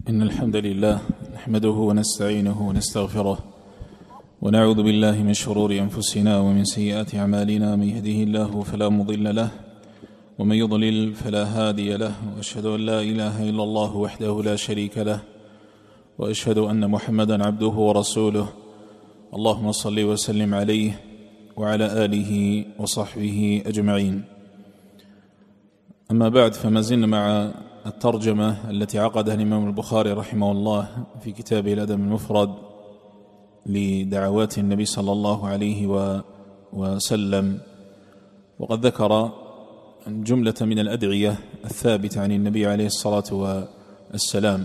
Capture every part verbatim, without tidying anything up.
إن الحمد لله نحمده ونستعينه ونستغفره ونعوذ بالله من شرور أنفسنا ومن سيئات أعمالنا. من يهده الله فلا مضل له ومن يضلل فلا هادي له، وأشهد أن لا إله إلا الله وحده لا شريك له، وأشهد أن محمدا عبده ورسوله. اللهم صل وسلم عليه وعلى آله وصحبه أجمعين. أما بعد، فما زلنا مع الترجمة التي عقدها الإمام البخاري رحمه الله في كتابه الأدب المفرد لدعوات النبي صلى الله عليه وسلم، وقد ذكر جملة من الأدعية الثابتة عن النبي عليه الصلاة والسلام.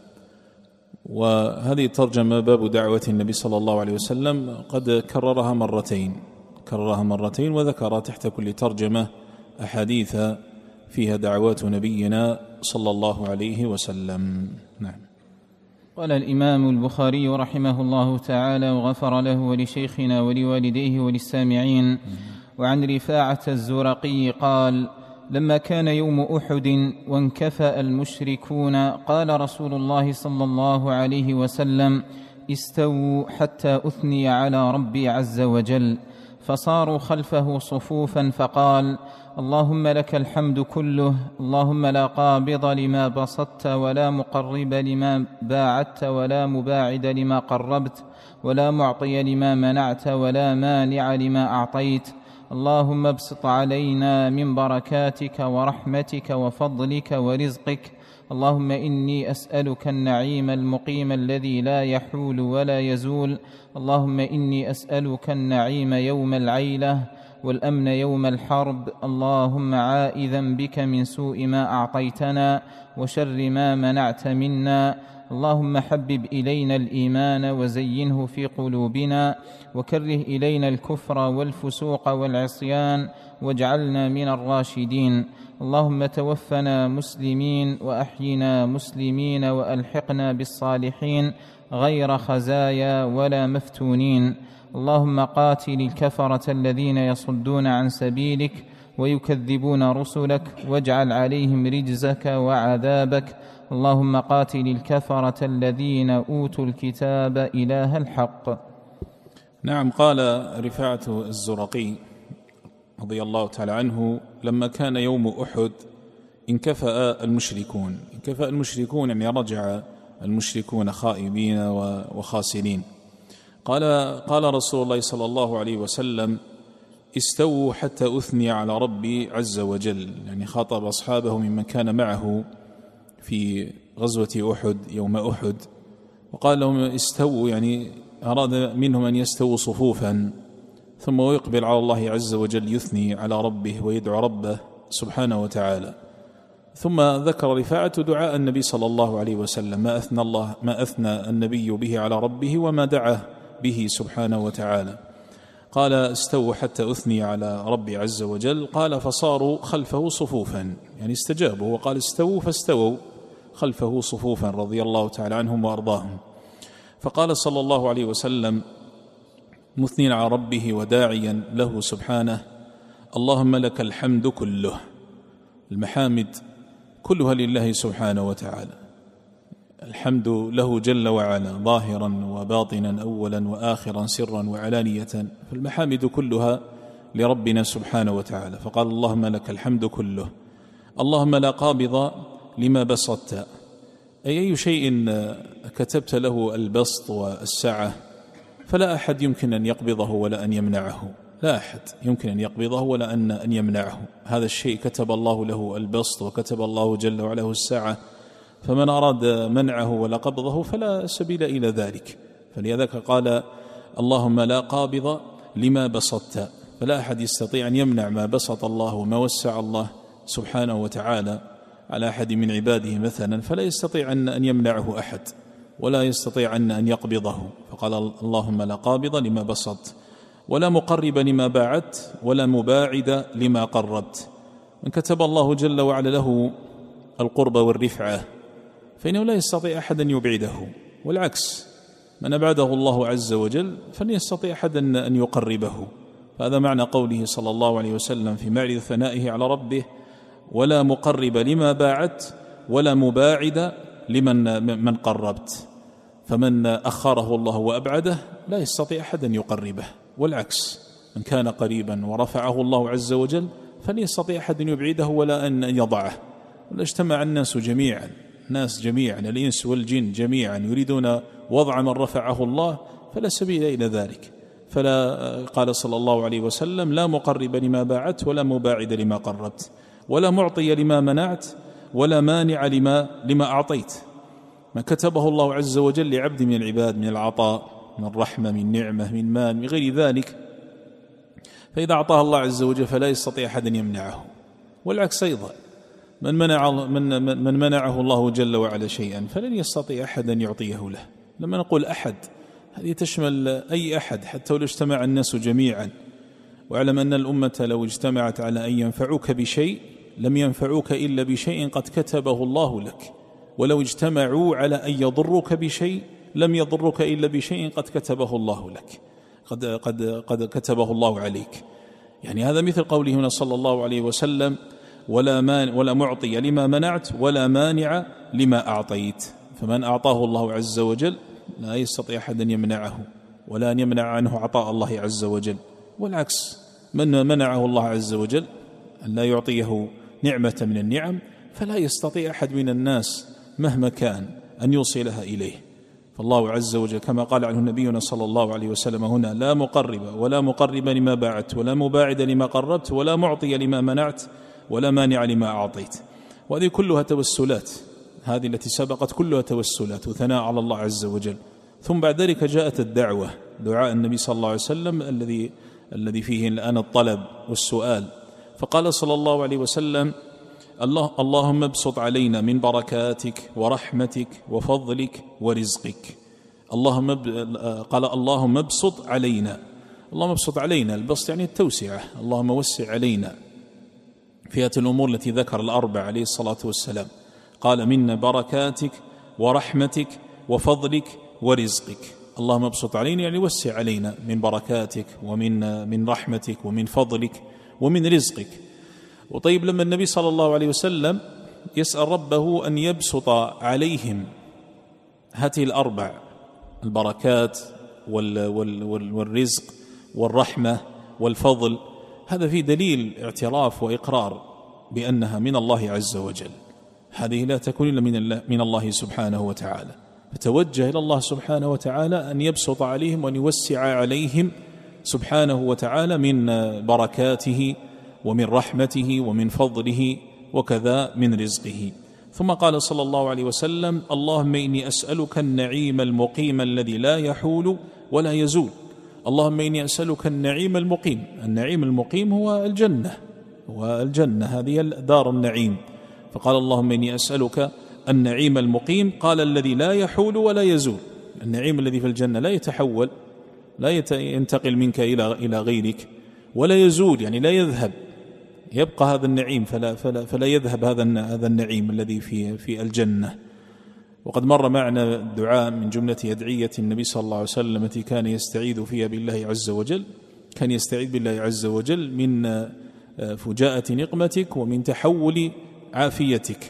وهذه الترجمة باب دعوة النبي صلى الله عليه وسلم قد كررها مرتين كررها مرتين وذكر تحت كل ترجمة أحاديث فيها دعوات نبينا صلى الله عليه وسلم. نعم. قال الإمام البخاري رحمه الله تعالى وغفر له ولشيخنا ولوالديه وللسامعين: وعن رفاعة الزرقي قال: لما كان يوم أحد وانكفأ المشركون قال رسول الله صلى الله عليه وسلم: استووا حتى أثني على ربي عز وجل. فصاروا خلفه صفوفا فقال: اللهم لك الحمد كله، اللهم لا قابض لما بسطت ولا مقرب لما باعدت ولا مباعد لما قربت ولا معطي لما منعت ولا مانع لما أعطيت. اللهم ابسط علينا من بركاتك ورحمتك وفضلك ورزقك. اللهم إني أسألك النعيم المقيم الذي لا يحول ولا يزول. اللهم إني أسألك النعيم يوم العيلة والأمن يوم الحرب. اللهم عائذا بك من سوء ما أعطيتنا وشر ما منعت منا. اللهم حبب إلينا الإيمان وزينه في قلوبنا وكره إلينا الكفر والفسوق والعصيان واجعلنا من الراشدين. اللهم توفنا مسلمين وأحينا مسلمين وألحقنا بالصالحين غير خزايا ولا مفتونين. اللهم قاتل الكفرة الذين يصدون عن سبيلك ويكذبون رسلك واجعل عليهم رجزك وعذابك. اللهم قاتل الكفرة الذين أوتوا الكتاب إله الحق. نعم. قال رفاعة الزرقي رضي الله تعالى عنه: لما كان يوم أحد انكفأ المشركون. انكفأ المشركون يعني رجع المشركون خائبين وخاسرين. قال قال رسول الله صلى الله عليه وسلم: استووا حتى أثني على ربي عز وجل. يعني خاطب أصحابه ممن كان معه في غزوة أحد يوم أحد، وقال لهم: استووا، يعني أراد منهم أن يستووا صفوفا ثم يقبل على الله عز وجل يثني على ربه ويدعو ربه سبحانه وتعالى. ثم ذكر رفاعة دعاء النبي صلى الله عليه وسلم، ما أثنى الله ما أثنى النبي به على ربه وما دعا به سبحانه وتعالى. قال: استووا حتى أثني على ربي عز وجل. قال: فصاروا خلفه صفوفا، يعني استجابوا، وقال: استووا فاستووا خلفه صفوفا رضي الله تعالى عنهم وأرضاهم. فقال صلى الله عليه وسلم مثنين على ربه وداعيا له سبحانه: اللهم لك الحمد كله. المحامد كلها لله سبحانه وتعالى، الحمد له جل وعلا ظاهرا وباطنا أولا وآخرا سرا وعلانية، فالمحامد كلها لربنا سبحانه وتعالى. فقال: اللهم لك الحمد كله، اللهم لا قابض لما بسطت، أي أي شيء كتبت له البسط والسعة فلا أحد يمكن أن يقبضه ولا أن يمنعه، لا أحد يمكن أن يقبضه ولا أن يمنعه. هذا الشيء كتب الله له البسط وكتب الله جل وعلا له السعة، فمن أراد منعه ولا قبضه فلا سبيل إلى ذلك. فلذلك قال: اللهم لا قابض لما بسطت، فلا أحد يستطيع أن يمنع ما بسط الله وما وسع الله سبحانه وتعالى على أحد من عباده مثلا، فلا يستطيع أن يمنعه أحد ولا يستطيع أن يقبضه. فقال: اللهم لا قابض لما بسط ولا مقرب لما باعدت ولا مباعد لما قربت. من كتب الله جل وعلا له القرب والرفعة فإنه لا يستطيع أحد أن يبعده، والعكس، من أبعده الله عز وجل فلن يستطيع أحد أن يقربه. فهذا معنى قوله صلى الله عليه وسلم في معرض ثنائه على ربه: ولا مقرب لما باعدت ولا مباعد لمن من قربت، فمن أخره الله وأبعده لا يستطيع أحد أن يقربه، والعكس من كان قريبا ورفعه الله عز وجل فلا يستطيع أحد أن يبعده ولا أن يضعه. ولا اجتمع الناس جميعا، الناس جميعا الإنس والجن جميعا يريدون وضع من رفعه الله فلا سبيل إلى ذلك. فلا قال صلى الله عليه وسلم: لا مقرب لما باعت ولا مباعد لما قربت، ولا معطي لما منعت ولا مانع لما لما أعطيت. ما كتبه الله عز وجل لعبد من العباد من العطاء، من رحمة، من نعمة، من مال، من غير ذلك، فإذا أعطاه الله عز وجل فلا يستطيع أحد أن يمنعه. والعكس أيضا، من منع من من منعه الله جل وعلا شيئا فلن يستطيع أحد أن يعطيه له. لما نقول أحد هذه تشمل أي أحد حتى لو اجتمع الناس جميعا. واعلم أن الأمة لو اجتمعت على أن ينفعوك بشيء لم ينفعوك إلا بشيء قد كتبه الله لك، ولو اجتمعوا على أن يضروك بشيء لم يضرك إلا بشيء قد كتبه الله لك، قد قد قد كتبه الله عليك. يعني هذا مثل قوله هنا صلى الله عليه وسلم: ولا مان ولا معطي لما منعت ولا مانع لما أعطيت. فمن أعطاه الله عز وجل لا يستطيع أحد أن يمنعه ولا أن يمنع عنه عطاء الله عز وجل. والعكس، من منعه الله عز وجل أن لا يعطيه نعمة من النعم فلا يستطيع أحد من الناس مهما كان أن يوصلها إليه. فالله عز وجل كما قال عنه نبينا صلى الله عليه وسلم هنا: لا مقرب ولا مقرب لما باعت ولا مباعد لما قربت ولا معطي لما منعت ولا مانع لما أعطيت. وهذه كلها توسلات، هذه التي سبقت كلها توسلات وثناء على الله عز وجل. ثم بعد ذلك جاءت الدعوة، دعاء النبي صلى الله عليه وسلم الذي الذي فيه الآن الطلب والسؤال. فقال صلى الله عليه وسلم: الله اللهم ابسط علينا من بركاتك ورحمتك وفضلك ورزقك. اللهم ب... قال: اللهم ابسط علينا. اللهم ابسط علينا، البسط يعني التوسعة، اللهم وسع علينا في هذه الأمور التي ذكر الأربع عليه الصلاة والسلام. قال: من بركاتك ورحمتك وفضلك ورزقك. اللهم ابسط علينا يعني وسع علينا من بركاتك ومن من رحمتك ومن فضلك ومن رزقك. وطيب، لما النبي صلى الله عليه وسلم يسأل ربه أن يبسط عليهم هذه الأربع، البركات والرزق والرحمة والفضل، هذا في دليل اعتراف وإقرار بأنها من الله عز وجل. هذه لا تكون إلا من الله, من الله سبحانه وتعالى. فتوجه إلى الله سبحانه وتعالى أن يبسط عليهم وأن يوسع عليهم سبحانه وتعالى من بركاته ومن رحمته ومن فضله وكذا من رزقه. ثم قال صلى الله عليه وسلم: اللهم إني أسألك النعيم المقيم الذي لا يحول ولا يزول. اللهم إني أسألك النعيم المقيم. النعيم المقيم هو الجنة، هو الجنة، هذه دار النعيم. فقال: اللهم إني أسألك النعيم المقيم. قال: الذي لا يحول ولا يزول. النعيم الذي في الجنة لا يتحول، لا ينتقل منك إلى إلى غيرك، ولا يزول يعني لا يذهب، يبقى هذا النعيم فلا فلا فلا يذهب هذا هذا النعيم الذي في في الجنة. وقد مر معنا الدعاء من جملة أدعية النبي صلى الله عليه وسلم التي كان يستعيذ فيها بالله عز وجل. كان يستعيذ بالله عز وجل من فجاءة نقمتك ومن تحول عافيتك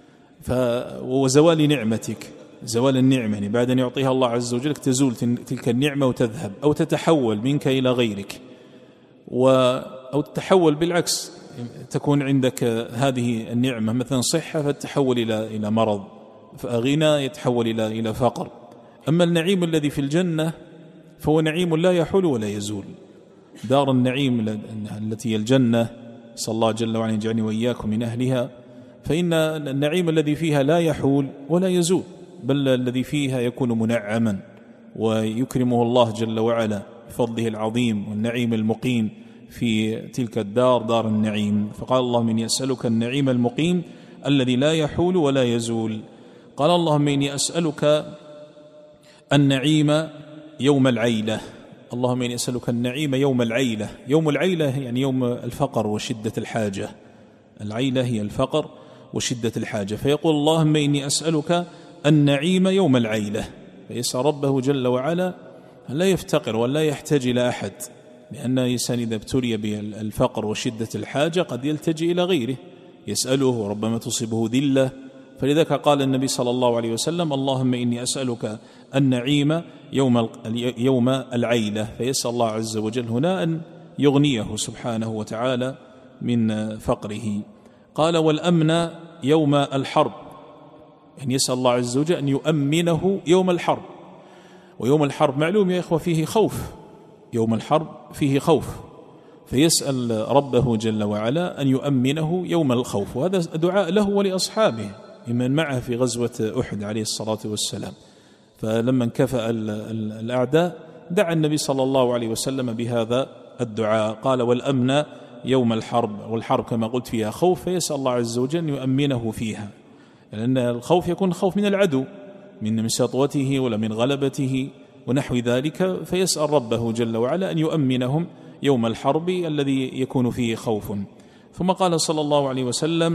وزوال نعمتك، زوال النعمة يعني بعد أن يعطيها الله عز وجل تزول تلك النعمة وتذهب أو تتحول منك إلى غيرك، أو تتحول بالعكس، تكون عندك هذه النعمة مثلا صحة فتتحول إلى إلى مرض، فغنى يتحول إلى إلى فقر. أما النعيم الذي في الجنة فهو نعيم لا يحول ولا يزول. دار النعيم التي هي الجنة، صلى الله جل وعلا يجعلني وإياكم من أهلها، فإن النعيم الذي فيها لا يحول ولا يزول، بل الذي فيها يكون منعما ويكرمه الله جل وعلا بفضله العظيم والنعيم المقيم في تلك الدار، دار النعيم. فقال: اللهم إني أسألك النعيم المقيم الذي لا يحول ولا يزول. قال: اللهم إني أسألك النعيم يوم العيلة. اللهم إني أسألك النعيم يوم العيلة. يوم العيلة يعني يوم الفقر وشدة الحاجة. العيلة هي الفقر وشدة الحاجة. فيقول: اللهم إني أسألك النعيم يوم العيلة. فيسأل ربه جل وعلا أن لا يفتقر ولا يحتاج إلى أحد، لأن الإنسان إذا ابتلي بالفقر وشدة الحاجة قد يلتجئ إلى غيره يسأله، وربما تصيبه ذلة فلذلك قال النبي صلى الله عليه وسلم اللهم إني أسألك النعيم يوم يوم العيلة، فيسأل الله عز وجل هنا أن يغنيه سبحانه وتعالى من فقره. قال والأمن يوم الحرب، يعني يسأل الله عز وجل أن يؤمنه يوم الحرب. ويوم الحرب معلوم يا إخوة فيه خوف، يوم الحرب فيه خوف، فيسأل ربه جل وعلا أن يؤمنه يوم الخوف، وهذا دعاء له ولأصحابه ممن معه في غزوة أحد عليه الصلاة والسلام. فلما انكفأ الأعداء دعا النبي صلى الله عليه وسلم بهذا الدعاء، قال والأمن يوم الحرب، والحرب كما قلت فيها خوف، فيسأل الله عز وجل أن يؤمنه فيها، لأن الخوف يكون خوف من العدو، من سطوته ولا من غلبته ونحو ذلك، فيسأل ربه جل وعلا أن يؤمنهم يوم الحرب الذي يكون فيه خوف. ثم قال صلى الله عليه وسلم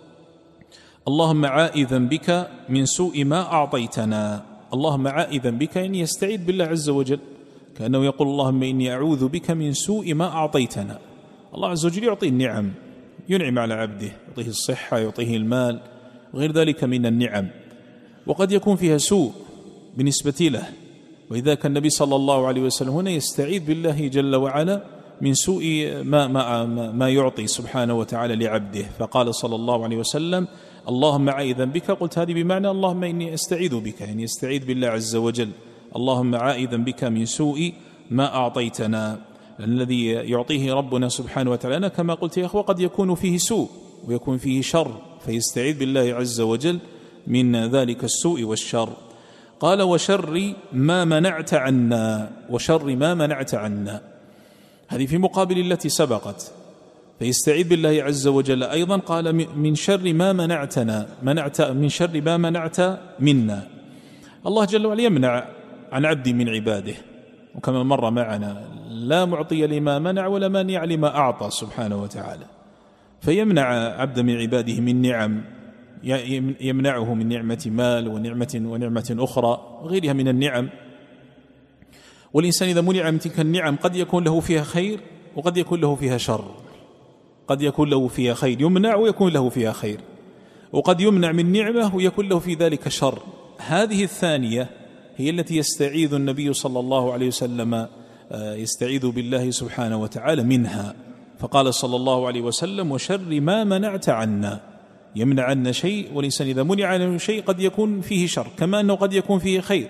اللهم عائذا بك من سوء ما أعطيتنا. اللهم عائذا بك يعني يستعيذ بالله عز وجل، كأنه يقول اللهم إني أعوذ بك من سوء ما أعطيتنا. الله عز وجل يعطي النعم، ينعم على عبده، يعطيه الصحة، يعطيه المال وغير ذلك من النعم، وقد يكون فيها سوء بالنسبة له، وإذا كان النبي صلى الله عليه وسلم هنا يستعيذ بالله جل وعلا من سوء ما, ما, ما يعطي سبحانه وتعالى لعبده. فقال صلى الله عليه وسلم اللهم عائذا بك، قلت هذه بمعنى اللهم إني أستعيذ بك، يعني يستعيذ بالله عز وجل، اللهم عائذا بك من سوء ما أعطيتنا. الذي يعطيه ربنا سبحانه وتعالى كما قلت يا أخوة قد يكون فيه سوء ويكون فيه شر، فيستعيذ بالله عز وجل من ذلك السوء والشر. قال وشر ما منعت عنا، وشر ما منعت عنا، هذه في مقابل التي سبقت، فيستعيذ بالله عز وجل أيضا قال من شر ما منعتنا، منعت من شر ما منعت منا. الله جل وعلا يمنع عن عبد من عباده، وكما مر معنا لا معطي لما منع ولا مانع لما أعطى سبحانه وتعالى، فيمنع عبد من عباده من نعم، يمنعه من نعمة مال ونعمة ونعمة أخرى وغيرها من النعم. والإنسان إذا منع من تلك النعم قد يكون له فيها خير وقد يكون له فيها شر، قد يكون له فيها خير يمنع ويكون له فيها خير، وقد يمنع من نعمة ويكون له في ذلك شر. هذه الثانية هي التي يستعيذ النبي صلى الله عليه وسلم، يستعيذ بالله سبحانه وتعالى منها. فقال صلى الله عليه وسلم وشر ما منعت عنا، يمنع عنا شيء، والإنسان إذا منع عنه شيء قد يكون فيه شر كما أنه قد يكون فيه خير.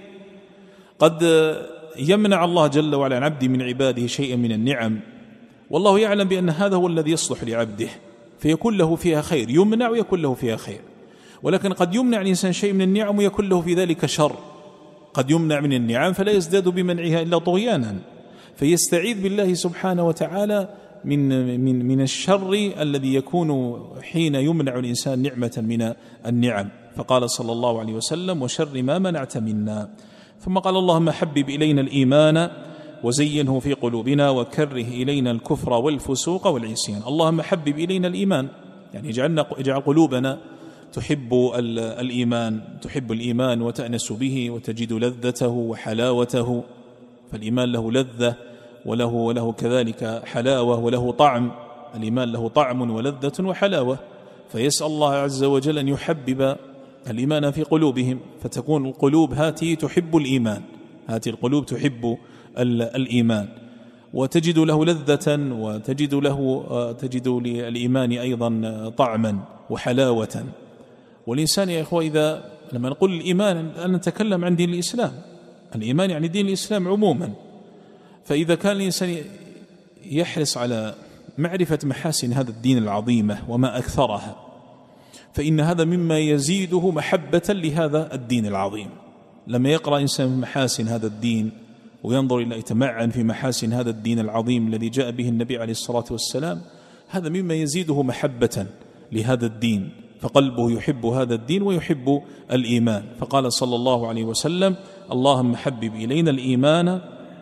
قد يمنع الله جل وعلا عن عبد من عباده شيئا من النعم، والله يعلم بأن هذا هو الذي يصلح لعبده، فيكون له فيها خير، يمنع ويكون له فيها خير. ولكن قد يمنع الإنسان شيء من النعم ويكون له في ذلك شر، قد يمنع من النعم فلا يزداد بمنعها إلا طغيانا، فيستعيذ بالله سبحانه وتعالى من من من الشر الذي يكون حين يمنع الإنسان نعمة من النعم. فقال صلى الله عليه وسلم وشر ما منعت منا. ثم قال اللهم حبب إلينا الإيمان وزينه في قلوبنا وكره إلينا الكفر والفسوق والعصيان. اللهم حبب إلينا الإيمان، يعني اجعلنا اجعل قلوبنا تحب الإيمان، تحب الإيمان وتأنس به وتجد لذته وحلاوته، فالإيمان له لذة وله وله كذلك حلاوة وله طعم، الإيمان له طعم ولذة وحلاوة، فيسأل الله عز وجل أن يحبب الإيمان في قلوبهم، فتكون القلوب هذه تحب الإيمان، هذه القلوب تحب الإيمان وتجد له لذة وتجد له تجد للإيمان أيضا طعما وحلاوة. والإنسان يا إخوة إذا لما نقول الإيمان أن نتكلم عن دين الإسلام، الإيمان يعني دين الإسلام عموما، فإذا كان الإنسان يحرص على معرفة محاسن هذا الدين العظيمة وما أكثرها، فإن هذا مما يزيده محبة لهذا الدين العظيم. لما يقرأ إنسان محاسن هذا الدين وينظر إلى يتمعن في محاسن هذا الدين العظيم الذي جاء به النبي عليه الصلاة والسلام، هذا مما يزيده محبة لهذا الدين، فقلبه يحب هذا الدين ويحب الإيمان. فقال صلى الله عليه وسلم اللهم حبب إلينا الإيمان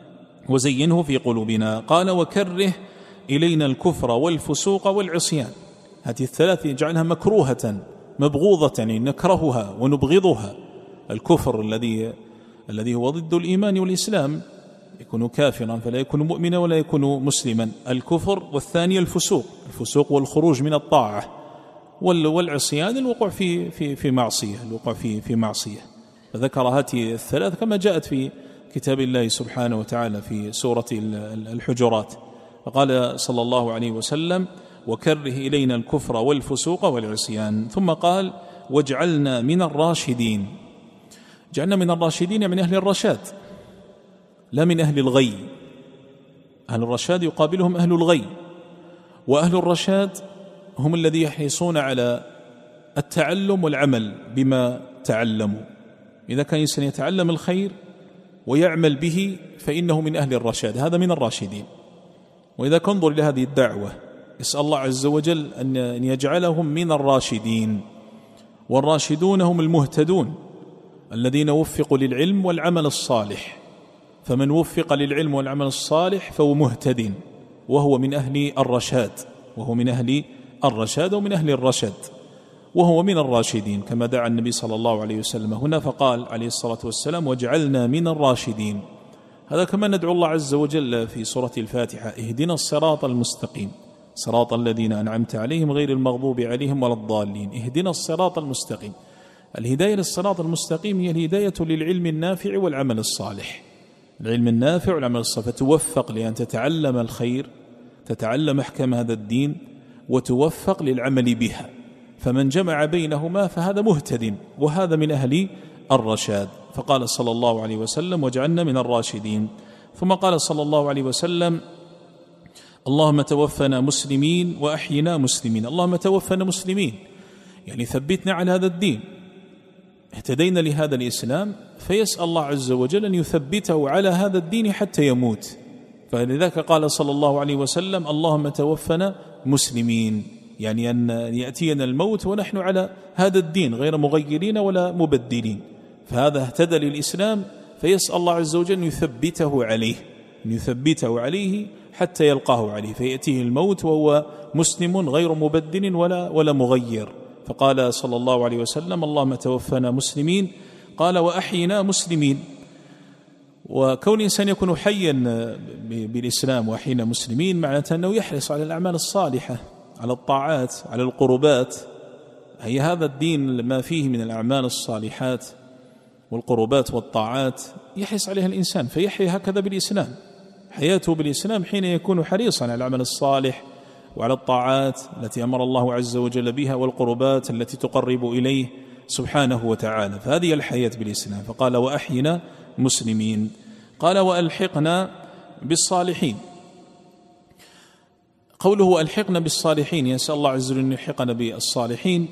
وزينه في قلوبنا. قال وكره إلينا الكفر والفسوق والعصيان، هذه الثلاث يجعلها مكروهة مبغوضة، يعني نكرهها ونبغضها. الكفر الذي الذي هو ضد الإيمان والإسلام، يكون كافرا فلا يكون مؤمنا ولا يكون مسلما، الكفر. والثاني الفسوق، الفسوق والخروج من الطاعة، والعصيان الوقوع في في في معصية الوقوع في في معصية. فذكر هذه الثلاث كما جاءت في كتاب الله سبحانه وتعالى في سورة الحجرات، فقال صلى الله عليه وسلم: وكره إلينا الكفر والفسوق والعصيان. ثم قال: واجعلنا من الراشدين. جعلنا من الراشدين من أهل الرشاد لا من أهل الغي. أهل الرشاد يقابلهم أهل الغي، وأهل الرشاد هم الذين يحرصون على التعلم والعمل بما تعلموا. إذا كان إنسان يتعلم الخير ويعمل به فإنه من أهل الرشاد، هذا من الراشدين. وإذا كنظر إلى هذه الدعوة يسأل الله عز وجل أن يجعلهم من الراشدين. والراشدون هم المهتدون الذين وفقوا للعلم والعمل الصالح، فمن وفق للعلم والعمل الصالح فهو مهتد، وهو من أهل الرشاد وهو من أهل الرشاد ومن أهل الرشد، وهو من الراشدين كما دعا النبي صلى الله عليه وسلم هنا، فقال عليه الصلاة والسلام: واجعلنا من الراشدين. هذا كما ندعو الله عز وجل في سورة الفاتحة: اهدنا الصراط المستقيم صراط الذين أنعمت عليهم غير المغضوب عليهم ولا الضالين. اهدنا الصراط المستقيم. الهداية للصراط المستقيم هي الهداية للعلم النافع والعمل الصالح، العلم النافع والعمل الصالح، فتوفق لأن تتعلم الخير، تتعلم أحكام هذا الدين، وتوفق للعمل بها. فمن جمع بينهما فهذا مهتد، وهذا من أهل الرشاد. فقال صلى الله عليه وسلم: واجعلنا من الراشدين. ثم قال صلى الله عليه وسلم: اللهم توفنا مسلمين وأحينا مسلمين. اللهم توفنا مسلمين يعني ثبتنا على هذا الدين، اهتدينا لهذا الإسلام، فيسأل الله عز وجل أن يثبته على هذا الدين حتى يموت. فلذلك قال صلى الله عليه وسلم: اللهم توفنا مسلمين، يعني أن يأتينا الموت ونحن على هذا الدين غير مغيرين ولا مبدلين. فهذا اهتدى للإسلام، فيسأل الله عز وجل أن يثبته عليه أن يثبته عليه حتى يلقاه عليه، فيأتيه الموت وهو مسلم غير مبدل ولا ولا مغير. فقال صلى الله عليه وسلم: اللهم توفنا مسلمين. قال: وأحينا مسلمين. وكون الإنسان يكون حيا بالإسلام وأحينا مسلمين معناته أنه يحرص على الأعمال الصالحة، على الطاعات، على القربات. هي هذا الدين ما فيه من الأعمال الصالحات والقربات والطاعات يحرص عليها الإنسان، فيحيا هكذا بالإسلام، حياته بالإسلام حين يكون حريصا على العمل الصالح وعلى الطاعات التي أمر الله عز وجل بها، والقربات التي تقرب إليه سبحانه وتعالى. فهذه الحياة بالإسلام. فقال: وأحينا مسلمين. قال: وألحقنا بالصالحين. قوله ألحقنا بالصالحين، يسأل الله عز وجل أن يلحقنا بالصالحين،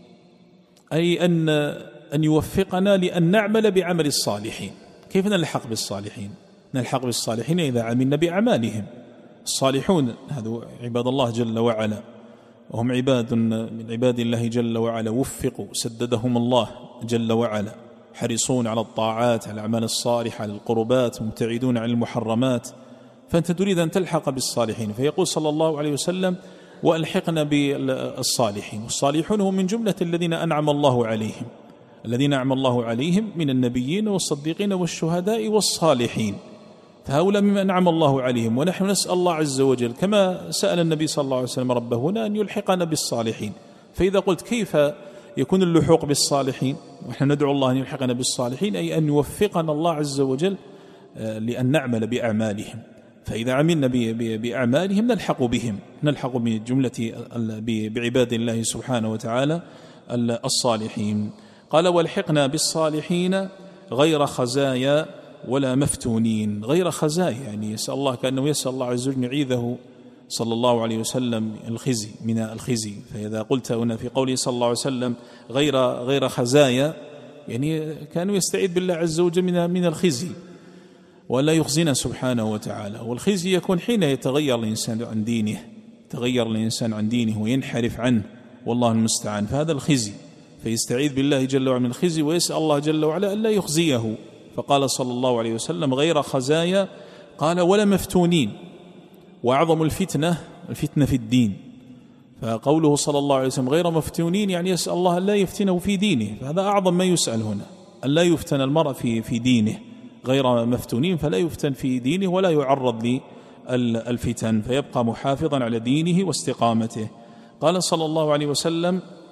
أي أن أن يوفقنا لأن نعمل بعمل الصالحين. كيف نلحق بالصالحين؟ نلحق بالصالحين إذا عملنا بأعمالهم. الصالحون هذا عباد الله جل وعلا، وهم عباد من عباد الله جل وعلا، وفقوا سددهم الله جل وعلا، حريصون على الطاعات، على الأعمال الصالحة، على القربات، مبتعدون عن المحرمات. فأنت تريد أن تلحق بالصالحين، فيقول صلى الله عليه وسلم: وألحقنا بالصالحين. والصالحون هم من جملة الذين أنعم الله عليهم، الذين أنعم الله عليهم من النبيين والصديقين والشهداء والصالحين. فهؤلاء مما أنعم الله عليهم، ونحن نسأل الله عز وجل كما سأل النبي صلى الله عليه وسلم ربه هنا أن يلحقنا بالصالحين. فإذا قلت كيف يكون اللحوق بالصالحين، ونحن ندعو الله أن يلحقنا بالصالحين، أي أن يوفقنا الله عز وجل لأن نعمل بأعمالهم. فإذا عملنا بأعمالهم نلحق بهم، نلحق بجملة بعباد الله سبحانه وتعالى الصالحين. قال: والحقنا بالصالحين غير خزايا ولا مفتونين. غير خزايا يعني يسأل الله، كأنه يسأل الله عز وجل يعيذه صلى الله عليه وسلم الخزي من الخزي. فإذا قلت هنا في قوله صلى الله عليه وسلم غير غير خزايا، يعني كانوا يستعيذ بالله عز وجل من من الخزي ولا يخزينا سبحانه وتعالى. والخزي يكون حين يتغير الإنسان عن دينه، يتغير الإنسان عن دينه وينحرف عنه، والله المستعان. فهذا الخزي، فيستعيذ بالله جل وعلا من الخزي، ويسأل الله جل وعلا ألا يخزيه. فقال صلى الله عليه وسلم غير خزايا. قال: ولا مفتونين. وأعظم الفتنة الفتنة في الدين. فقوله صلى الله عليه وسلم غير مفتونين يعني يسأل الله ألا يفتنه في دينه، فهذا أعظم ما يسأل هنا، ألا يفتن المرء في في دينه. غير مفتونين فلا يفتن في دينه ولا يعرض للفتن، فيبقى محافظا على دينه واستقامته. قال صلى الله عليه وسلم: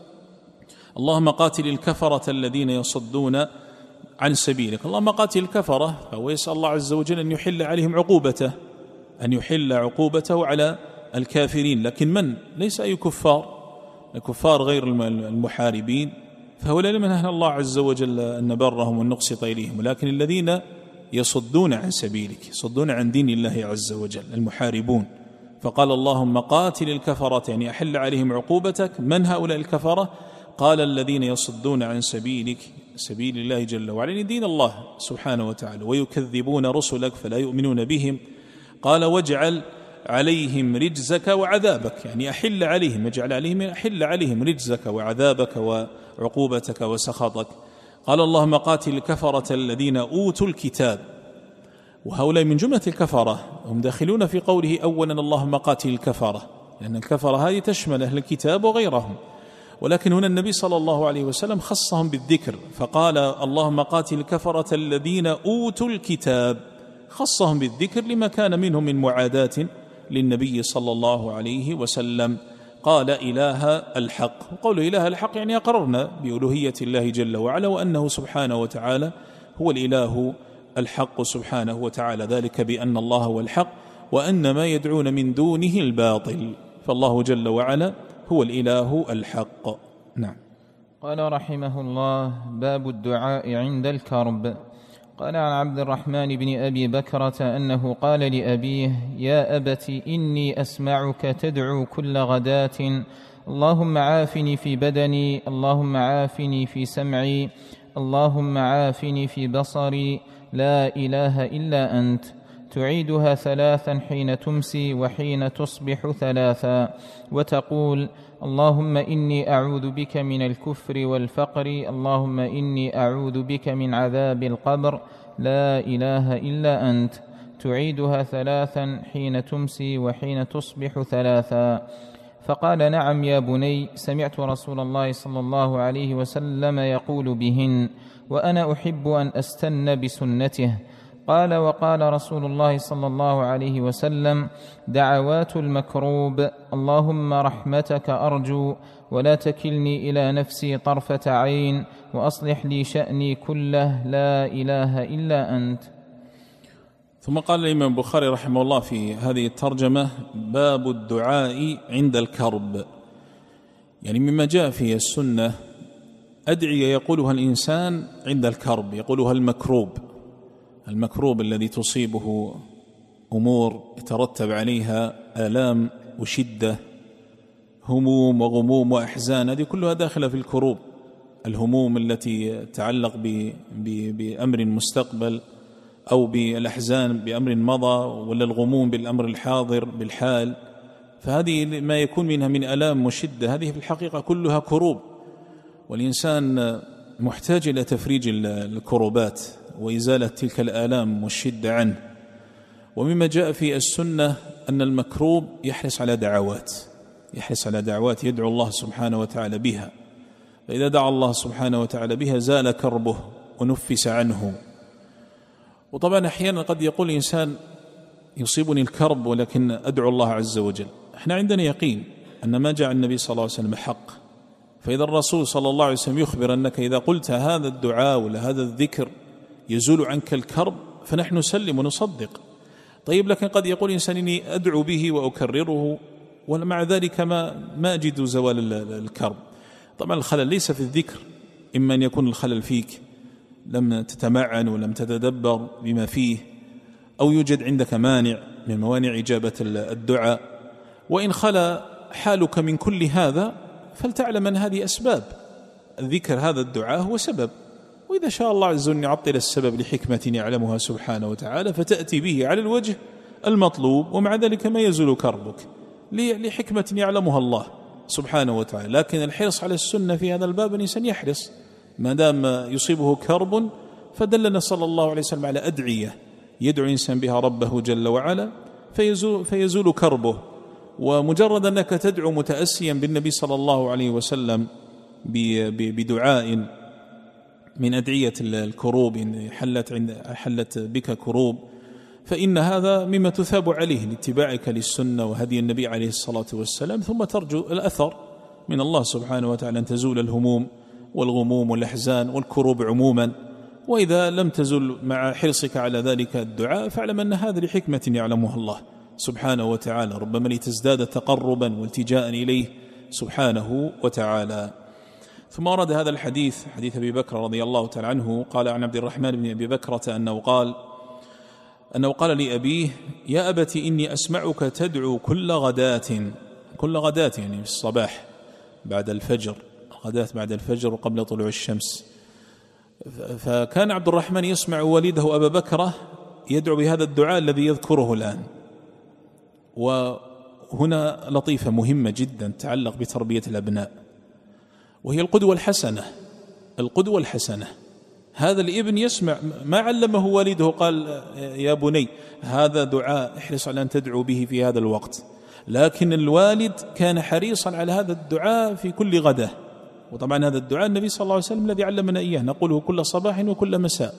اللهم قاتل الكفرة الذين يصدون عن سبيلك. اللهم قاتل الكفرة، فهو يسأل الله عز وجل أن يحل عليهم عقوبته، أن يحل عقوبته على الكافرين. لكن من؟ ليس أي كفار، الكفار غير المحاربين، فهؤلاء لمن أهل الله عز وجل أن نبرهم ونقسط إليهم، ولكن الذين يصدون عن سبيلك، يصدون عن دين الله عز وجل، المحاربون. فقال اللهم قاتل الكفرة، يعني أحل عليهم عقوبتك. من هؤلاء الكفرة؟ قال الذين يصدون عن سبيلك، سبيل الله جل وعلا، دين الله سبحانه وتعالى، ويكذبون رسلك فلا يؤمنون بهم. قال واجعل عليهم رجزك وعذابك، يعني أحل عليهم، اجعل عليهم، أحل عليهم رجزك وعذابك وعقوبتك وسخطك. قال اللهم قاتل الكفرة الذين أوتوا الكتاب، وهؤلاء من جملة الكفرة، هم داخلون في قوله أولا اللهم قاتل الكفرة، لأن الكفرة هذه تشمل أهل الكتاب وغيرهم، ولكن هنا النبي صلى الله عليه وسلم خصهم بالذكر، فقال اللهم قاتل الكفرة الذين أوتوا الكتاب، خصهم بالذكر لما كان منهم من معاداة للنبي صلى الله عليه وسلم. قال إله الحق، وقوله إله الحق يعني أقررنا بألوهية الله جل وعلا، وأنه سبحانه وتعالى هو الإله الحق سبحانه وتعالى، ذلك بأن الله هو الحق وأن ما يدعون من دونه الباطل، فالله جل وعلا هو الإله الحق. نعم. قال رحمه الله: باب الدعاء عند الكرب. قال عن عبد الرحمن بن أبي بكرة أنه قال لأبيه: يا أبت إني أسمعك تدعو كل غداة اللهم عافني في بدني، اللهم عافني في سمعي، اللهم عافني في بصري، لا إله إلا أنت، تعيدها ثلاثا حين تمسي وحين تصبح ثلاثا، وتقول اللهم إني أعوذ بك من الكفر والفقر، اللهم إني أعوذ بك من عذاب القبر، لا إله إلا أنت، تعيدها ثلاثا حين تمسي وحين تصبح ثلاثا. فقال: نعم يا بني، سمعت رسول الله صلى الله عليه وسلم يقول بهن، وأنا أحب أن أستن بسنته. قال: وقال رسول الله صلى الله عليه وسلم: دعوات المكروب، اللهم رحمتك أرجو ولا تكلني إلى نفسي طرفة عين، وأصلح لي شأني كله، لا إله إلا أنت. ثم قال الإمام البخاري رحمه الله في هذه الترجمة: باب الدعاء عند الكرب، يعني مما جاء في السنة أدعية يقولها الإنسان عند الكرب، يقولها المكروب، المكروب الذي تصيبه أمور يترتب عليها آلام وشدة، هموم وغموم وأحزان، هذه كلها داخلة في الكروب. الهموم التي تتعلق بأمر مستقبل، أو بالأحزان بأمر مضى، ولا الغموم بالأمر الحاضر بالحال، فهذه ما يكون منها من آلام وشدة، هذه في الحقيقة كلها كروب، والإنسان محتاج إلى تفريج الكروبات وإزالة تلك الآلام والشدة عنه. ومما جاء في السنة أن المكروب يحرص على دعوات، يحرص على دعوات يدعو الله سبحانه وتعالى بها، فإذا دعا الله سبحانه وتعالى بها زال كربه ونفس عنه. وطبعا أحيانا قد يقول الإنسان يصيبني الكرب ولكن أدعو الله عز وجل. احنا عندنا يقين أن ما جاء النبي صلى الله عليه وسلم حق، فإذا الرسول صلى الله عليه وسلم يخبر أنك إذا قلت هذا الدعاء ولا هذا الذكر يزول عنك الكرب، فنحن نسلم ونصدق. طيب، لكن قد يقول إنسان إني أدعو به وأكرره ومع ذلك ما ما أجد زوال الكرب. طبعا الخلل ليس في الذكر، إما أن يكون الخلل فيك، لم تتمعن ولم تتدبر بما فيه، أو يوجد عندك مانع من موانع إجابة الدعاء. وإن خلا حالك من كل هذا فلتعلم أن هذه أسباب، الذكر هذا الدعاء هو سبب، وإذا شاء الله عز وجل يعطل السبب لحكمة يعلمها سبحانه وتعالى فتأتي به على الوجه المطلوب، ومع ذلك ما يزول كربك لحكمة يعلمها الله سبحانه وتعالى. لكن الحرص على السنة في هذا الباب الإنسان يحرص ما دام يصيبه كرب، فدلنا صلى الله عليه وسلم على أدعية يدعو الإنسان بها ربه جل وعلا فيزول, فيزول كربه. ومجرد أنك تدعو متأسيا بالنبي صلى الله عليه وسلم بدعاء من أدعية الكروب، حلت, عند حلت بك كروب، فإن هذا مما تثاب عليه لاتباعك للسنة وهدي النبي عليه الصلاة والسلام، ثم ترجو الأثر من الله سبحانه وتعالى أن تزول الهموم والغموم والأحزان والكروب عموما. وإذا لم تزل مع حرصك على ذلك الدعاء فاعلم أن هذا لحكمة يعلمها الله سبحانه وتعالى، ربما لتزداد تقربا والتجاء إليه سبحانه وتعالى. ثم ورد هذا الحديث حديث أبي بكر رضي الله تعالى عنه، قال عن عبد الرحمن بن أبي بكرة أنه قال أنه قال لأبيه: يا أبت إني أسمعك تدعو كل غداة، كل غداة يعني في الصباح بعد الفجر، غداة بعد الفجر وقبل طلوع الشمس. فكان عبد الرحمن يسمع والده أبا بكرة يدعو بهذا الدعاء الذي يذكره الآن. وهنا لطيفة مهمة جدا تتعلق بتربية الأبناء، وهي القدوة الحسنة. القدوة الحسنة، هذا الابن يسمع ما علمه والده، قال: يا بني هذا دعاء احرص على أن تدعو به في هذا الوقت، لكن الوالد كان حريصا على هذا الدعاء في كل غداة. وطبعا هذا الدعاء النبي صلى الله عليه وسلم الذي علمنا إياه، نقوله كل صباح وكل مساء.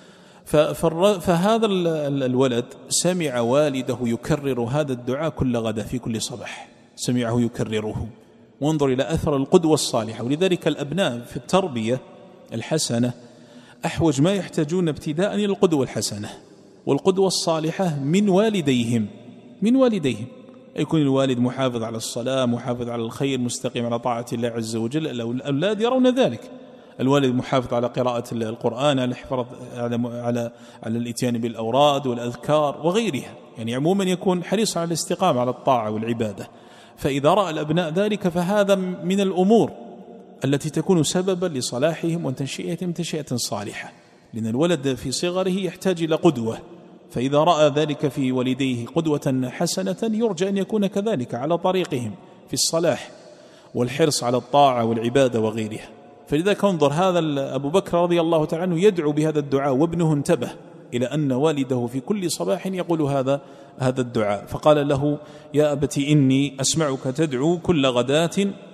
فهذا الولد سمع والده يكرر هذا الدعاء كل غداة في كل صباح، سمعه يكرره. وانظر إلى أثر القدوة الصالحة. ولذلك الأبناء في التربية الحسنة أحوج ما يحتاجون ابتداء إلى القدوة الحسنة والقدوة الصالحة من والديهم من والديهم يكون الوالد محافظ على الصلاة، محافظ على الخير، مستقيم على طاعة الله عز وجل. الأولاد يرون ذلك. الوالد محافظ على قراءة القرآن، على الحفاظ على على على الاتيان بالأوراد والأذكار وغيرها، يعني عموما يكون حريص على الاستقامة على الطاعة والعبادة. فإذا رأى الأبناء ذلك فهذا من الأمور التي تكون سببا لصلاحهم وتنشئتهم تنشئة صالحة، لأن الولد في صغره يحتاج إلى قدوة. فإذا رأى ذلك في والديه قدوة حسنة يرجى أن يكون كذلك على طريقهم في الصلاح والحرص على الطاعة والعبادة وغيرها. فلذلك انظر، هذا أبو بكر رضي الله تعالى عنه يدعو بهذا الدعاء، وابنه انتبه إلى أن والده في كل صباح يقول هذا هذا الدعاء. فقال له: يا أبت إني أسمعك تدعو كل غداة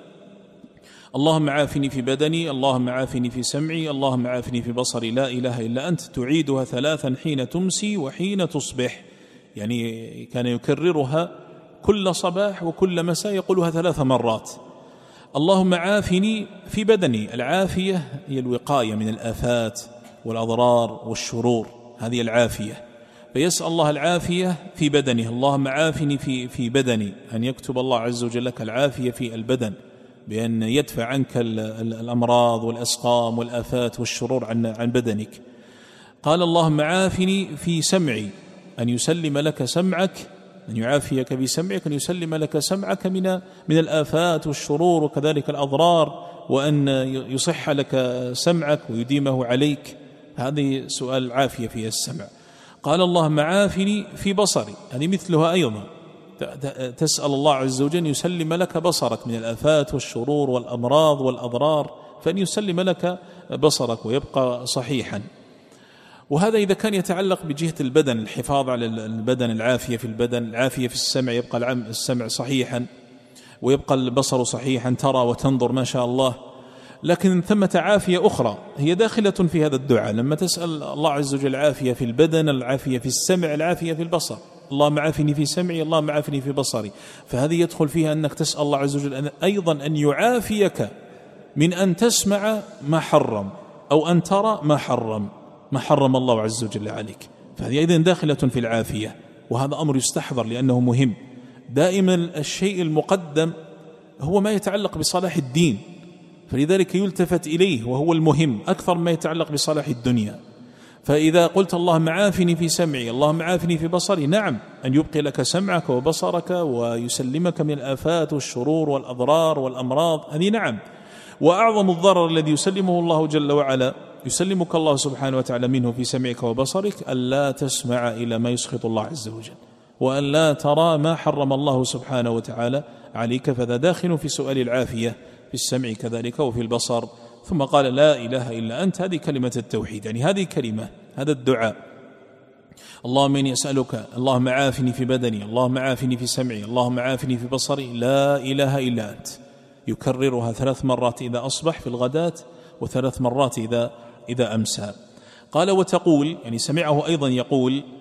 اللهم عافني في بدني، اللهم عافني في سمعي، اللهم عافني في بصري، لا إله إلا أنت، تعيدها ثلاثا حين تمسي وحين تصبح. يعني كان يكررها كل صباح وكل مساء، يقولها ثلاث مرات. اللهم عافني في بدني، العافية هي الوقاية من الآفات والأضرار والشرور، هذه العافية. فيسأل الله العافية في بدنه، اللهم عافني في في بدني، أن يكتب الله عز وجل لك العافية في البدن بأن يدفع عنك الأمراض والأسقام والآفات والشرور عن عن بدنك. قال: اللهم عافني في سمعي، أن يسلم لك سمعك، أن يعافيك بسمعك، أن يسلم لك سمعك من من الآفات والشرور وكذلك الأضرار، وأن يصح لك سمعك ويديمه عليك. هذه سؤال العافية في السمع. قال: اللهم عافني في بصري، هذه مثلها أيضا، تسأل الله عز وجل أن يسلم لك بصرك من الآفات والشرور والأمراض والأضرار، فأن يسلم لك بصرك ويبقى صحيحا. وهذا إذا كان يتعلق بجهة البدن، الحفاظ على البدن، العافية في البدن، العافية في السمع، يبقى السمع صحيحا ويبقى البصر صحيحا، ترى وتنظر ما شاء الله. لكن ثمة عافية أخرى هي داخلة في هذا الدعاء، لما تسأل الله عز وجل العافية في البدن، العافية في السمع، العافية في البصر، اللهم عافني في سمعي، اللهم عافني في بصري. فهذه يدخل فيها أنك تسأل الله عز وجل أن أيضا أن يعافيك من أن تسمع ما حرم، أو أن ترى ما حرم ما حرم الله عز وجل عليك. فهذه أيضا داخلة في العافية، وهذا أمر يستحضر لأنه مهم. دائما الشيء المقدم هو ما يتعلق بصلاح الدين، فلذلك يلتفت إليه وهو المهم أكثر ما يتعلق بصلاح الدنيا. فإذا قلت اللهم عافني في سمعي، اللهم عافني في بصري، نعم أن يبقي لك سمعك وبصرك ويسلمك من الآفات والشرور والأضرار والأمراض، هذه نعم. وأعظم الضرر الذي يسلمه الله جل وعلا، يسلمك الله سبحانه وتعالى منه في سمعك وبصرك، ألا تسمع إلى ما يسخط الله عز وجل، وأن لا ترى ما حرم الله سبحانه وتعالى عليك. فذا داخل في سؤال العافية في السمع كذلك وفي البصر. ثم قال: لا إله إلا أنت، هذه كلمة التوحيد، يعني هذه كلمة، هذا الدعاء. اللهم إني أسألك، اللهم عافني في بدني، اللهم عافني في سمعي، اللهم عافني في بصري، لا إله إلا أنت. يكررها ثلاث مرات إذا أصبح في الغداة، وثلاث مرات إذا إذا أمسى. قال: وتقول، يعني سمعه أيضا يقول: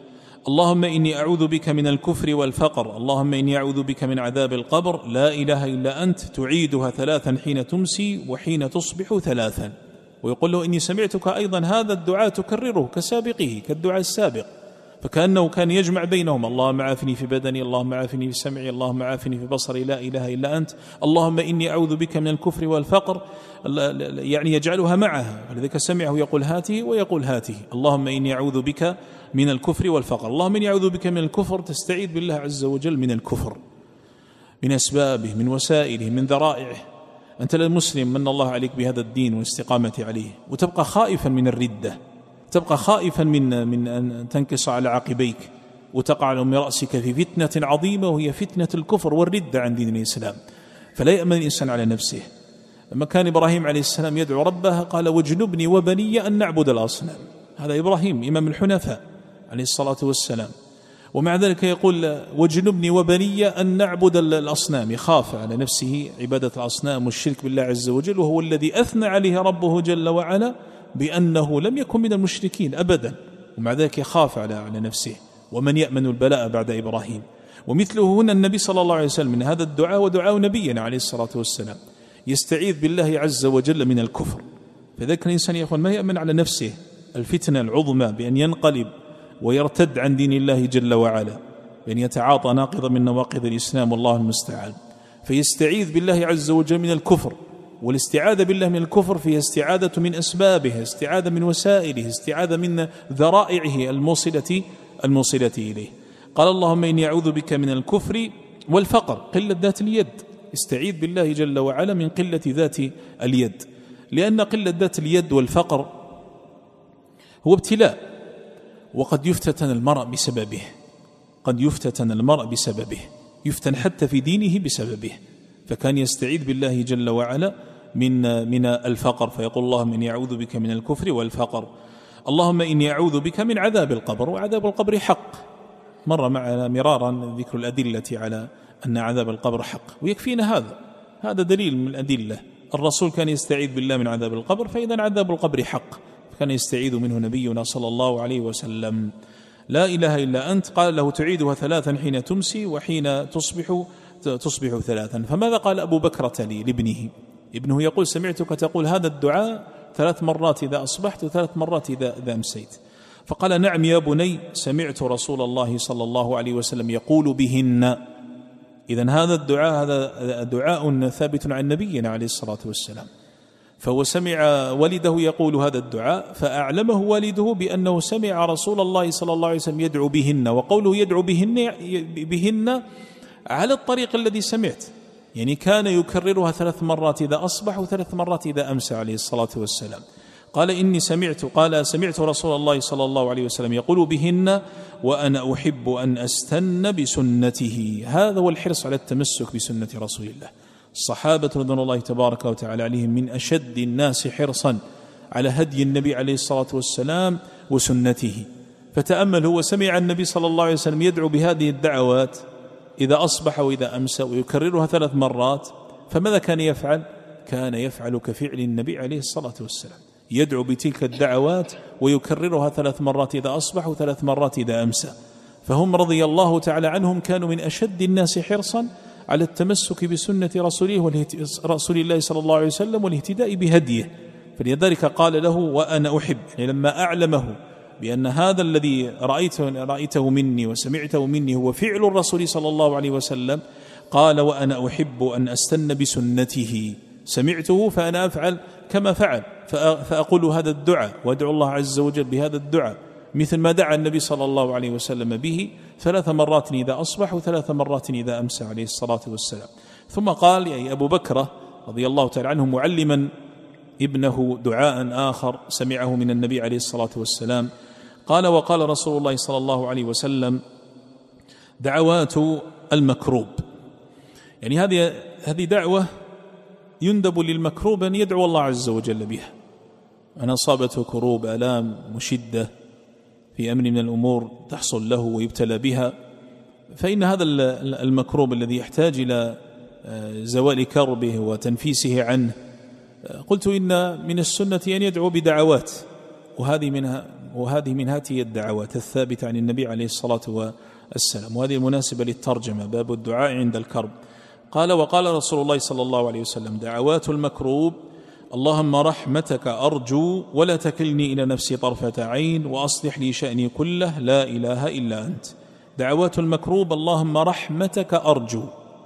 اللهم إني أعوذ بك من الكفر والفقر، اللهم إني أعوذ بك من عذاب القبر، لا إله إلا أنت، تعيدها ثلاثا حين تمسي وحين تصبح ثلاثا. ويقول له إني سمعتك أيضا هذا الدعاء تكرره كسابقه كالدعاء السابق، فكأنه كان يجمع بينهم: اللهم عافني في بدني، اللهم عافني في سمعي، اللهم عافني في بصري، لا إله إلا أنت، اللهم إني أعوذ بك من الكفر والفقر، يعني يجعلها معها. فلذلك سمعه يقول هاته ويقول هاته: اللهم إني أعوذ بك من الكفر والفقر. اللهم إني أعوذ بك من الكفر، تستعيذ بالله عز وجل من الكفر، من أسبابه، من وسائله، من ذرائعه. أنت المسلم من الله عليك بهذا الدين والاستقامة عليه، وتبقى خائفا من الردة، تبقى خائفا من من أن تنكص على عقبيك وتقع على أم رأسك في فتنة عظيمة، وهي فتنة الكفر والردة عن دين الإسلام. فلا يأمن الإنسان على نفسه. لما كان إبراهيم عليه السلام يدعو ربه قال: واجنبني وبني أن نعبد الأصنام. هذا إبراهيم إمام الحنفاء عليه الصلاة والسلام، ومع ذلك يقول: واجنبني وبني أن نعبد الأصنام. يخاف على نفسه عبادة الأصنام والشرك بالله عز وجل، وهو الذي أثنى عليه ربه جل وعلا بأنه لم يكن من المشركين أبدا، ومع ذلك يخاف على على نفسه. ومن يأمن البلاء بعد إبراهيم؟ ومثله هنا النبي صلى الله عليه وسلم من هذا الدعاء ودعاء نبينا عليه الصلاة والسلام، يستعيذ بالله عز وجل من الكفر. فذلك الإنسان يقول ما يأمن على نفسه الفتنة العظمى بأن ينقلب ويرتد عن دين الله جل وعلا، بأن يتعاطى ناقض من نواقض الإسلام، والله المستعان. فيستعيذ بالله عز وجل من الكفر، والاستعاذة بالله من الكفر فيها استعاذة من أسبابه، استعاذة من وسائله، استعاذة من ذرائعه الموصلة الموصلة إليه. قال: اللهم إني أعوذ بك من الكفر والفقر، قلة ذات اليد. استعيذ بالله جل وعلا من قلة ذات اليد، لأن قلة ذات اليد والفقر هو ابتلاء، وقد يفتتن المرء بسببه، قد يفتتن المرء بسببه، يفتن حتى في دينه بسببه. فكان يستعيذ بالله جل وعلا من من الفقر، فيقول: اللهم إني أعوذ بك من الكفر والفقر، اللهم إني أعوذ بك من عذاب القبر. وعذاب القبر حق، مر معنا مرارا ذكر الأدلة على أن عذاب القبر حق، ويكفينا هذا هذا دليل من الأدلة. الرسول كان يستعيذ بالله من عذاب القبر، فإذا عذاب القبر حق، كان يستعيذ منه نبينا صلى الله عليه وسلم. لا إله إلا أنت، قال له: تعيدها ثلاثا حين تمسي وحين تصبح تصبح ثلاثا. فماذا قال أبو بكرة لي لابنه؟ ابنه يقول: سمعتك تقول هذا الدعاء ثلاث مرات إذا أصبحت وثلاث مرات إذا, إذا أمسيت. فقال: نعم يا بني، سمعت رسول الله صلى الله عليه وسلم يقول بهن. إذن هذا الدعاء هذا دعاء ثابت عن نبينا عليه الصلاة والسلام، فهو سمع والده يقول هذا الدعاء، فأعلمه والده بأنه سمع رسول الله صلى الله عليه وسلم يدعو بهن. وقوله يدعو بهن بهن على الطريق الذي سمعت، يعني كان يكررها ثلاث مرات إذا أصبح وثلاث مرات إذا أمسى عليه الصلاة والسلام. قال: إني سمعت قال سمعت رسول الله صلى الله عليه وسلم يقول بهن وأنا أحب أن أستن بسنته. هذا هو الحرص على التمسك بسنة رسول الله. الصحابة رضوان الله تبارك وتعالى عليهم من أشد الناس حرصا على هدي النبي عليه الصلاة والسلام وسنته. فتأمل، هو سمع النبي صلى الله عليه وسلم يدعو بهذه الدعوات إذا أصبح وإذا أمسى ويكررها ثلاث مرات، فماذا كان يفعل؟ كان يفعل كفعل النبي عليه الصلاة والسلام، يدعو بتلك الدعوات ويكررها ثلاث مرات إذا أصبح وثلاث مرات إذا أمسى. فهم رضي الله تعالى عنهم كانوا من أشد الناس حرصا على التمسك بسنة رسوله رسول الله صلى الله عليه وسلم والاهتداء بهديه. فلذلك قال له: وأنا أحب، يعني لما أعلمه بأن هذا الذي رأيته, رأيته مني وسمعته مني هو فعل الرسول صلى الله عليه وسلم، قال: وأنا أحب أن أستن بسنته، سمعته فأنا أفعل كما فعل، فأقول هذا الدعاء وأدعو الله عز وجل بهذا الدعاء مثل ما دعا النبي صلى الله عليه وسلم به ثلاث مرات إذا أصبح وثلاث مرات إذا أمسى عليه الصلاة والسلام. ثم قال يعني أبو بكر رضي الله تعالى عنه معلما ابنه دعاء آخر سمعه من النبي عليه الصلاة والسلام، قال: وقال رسول الله صلى الله عليه وسلم: دعوات المكروب. يعني هذه هذه دعوة يندب للمكروب أن يدعو الله عز وجل بها، أن أصابته كروب آلام مشدة في أمر من الأمور تحصل له ويبتلى بها، فإن هذا المكروب الذي يحتاج إلى زوال كربه وتنفيسه عنه، قلت إن من السنة أن يدعو بدعوات، وهذه منها وهذه من هذه الدعوات الثابتة عن النبي عليه الصلاة والسلام، وهذه المناسبة للترجمة، باب الدعاء عند الكرب. قال: وقال رسول الله صلى الله عليه وسلم: دعوات المكروب: اللهم رحمتك أرجو ولا تكلني إلى نفسي طرفة عين وأصلح لي شأني كله لا إله إلا أنت. دعوات المكروب: اللهم رحمتك أرجو،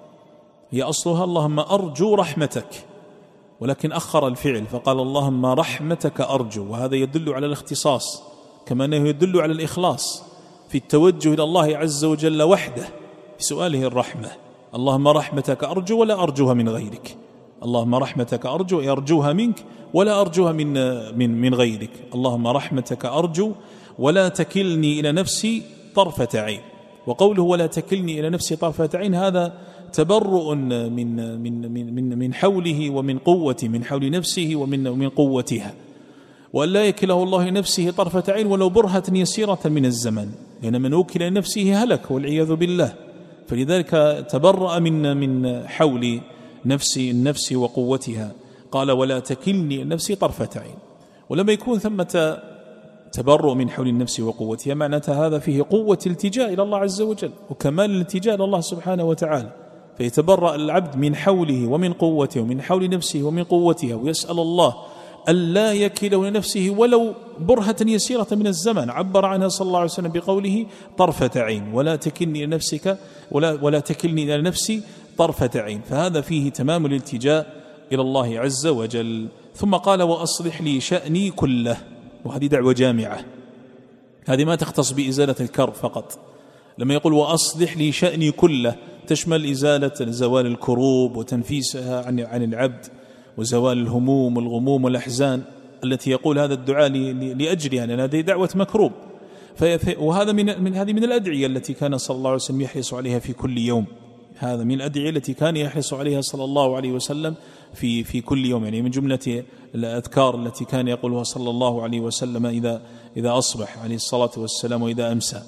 هي أصلها اللهم أرجو رحمتك، ولكن أخر الفعل فقال اللهم رحمتك أرجو، وهذا يدل على الاختصاص كما أنه يدل على الإخلاص في التوجه إلى الله عز وجل وحده في سؤاله الرحمة. اللهم رحمتك أرجو ولا أرجوها من غيرك، اللهم رحمتك أرجو يرجوها منك ولا أرجوها من من من غيرك. اللهم رحمتك أرجو ولا تكلني إلى نفسي طرفة عين. وقوله ولا تكلني إلى نفسي طرفة عين هذا تبرؤ من من من من من حوله ومن قوته، من حول نفسه ومن من قوتها، وأن لا يكله الله نفسه طرفة عين ولو برهة يسيرة من الزمن، لأن من وكل نفسه هلك والعياذ بالله. فلذلك تبرأ من من حول نفسي النفس وقوتها. قال ولا تكلني نفسي طرفة عين. ولما يكون ثمة تبرؤ من حول النفس وقوتها معناتها هذا فيه قوة التجاء إلى الله عز وجل وكمال الالتجاء إلى الله سبحانه وتعالى، فيتبرأ العبد من حوله ومن قوته ومن حول نفسه ومن قوتها، ويسأل الله ألا يكله لنفسه ولو برهة يسيرة من الزمن. عبر عنها صلى الله عليه وسلم بقوله طرفة عين، ولا تكلني إلى نفسك ولا, ولا تكلني إلى نفسي طرفة عين، فهذا فيه تمام الالتجاء إلى الله عز وجل. ثم قال وأصلح لي شأني كله، وهذه دعوة جامعة، هذه ما تختص بإزالة الكرب فقط. لما يقول وأصلح لي شأني كله تشمل إزالة زوال الكروب وتنفيسها عن عن العبد، وزوال الهموم والغموم والأحزان التي يقول هذا الدعاء لأجلها، لأن هذه دعوة مكروب. وهذا من من هذه من الأدعية التي كان صلى الله عليه وسلم يحرص عليها في كل يوم، هذا من الأدعية التي كان يحرص عليها صلى الله عليه وسلم في في كل يوم، يعني من جملة الأذكار التي كان يقولها صلى الله عليه وسلم إذا إذا أصبح عليه الصلاة والسلام وإذا أمسى.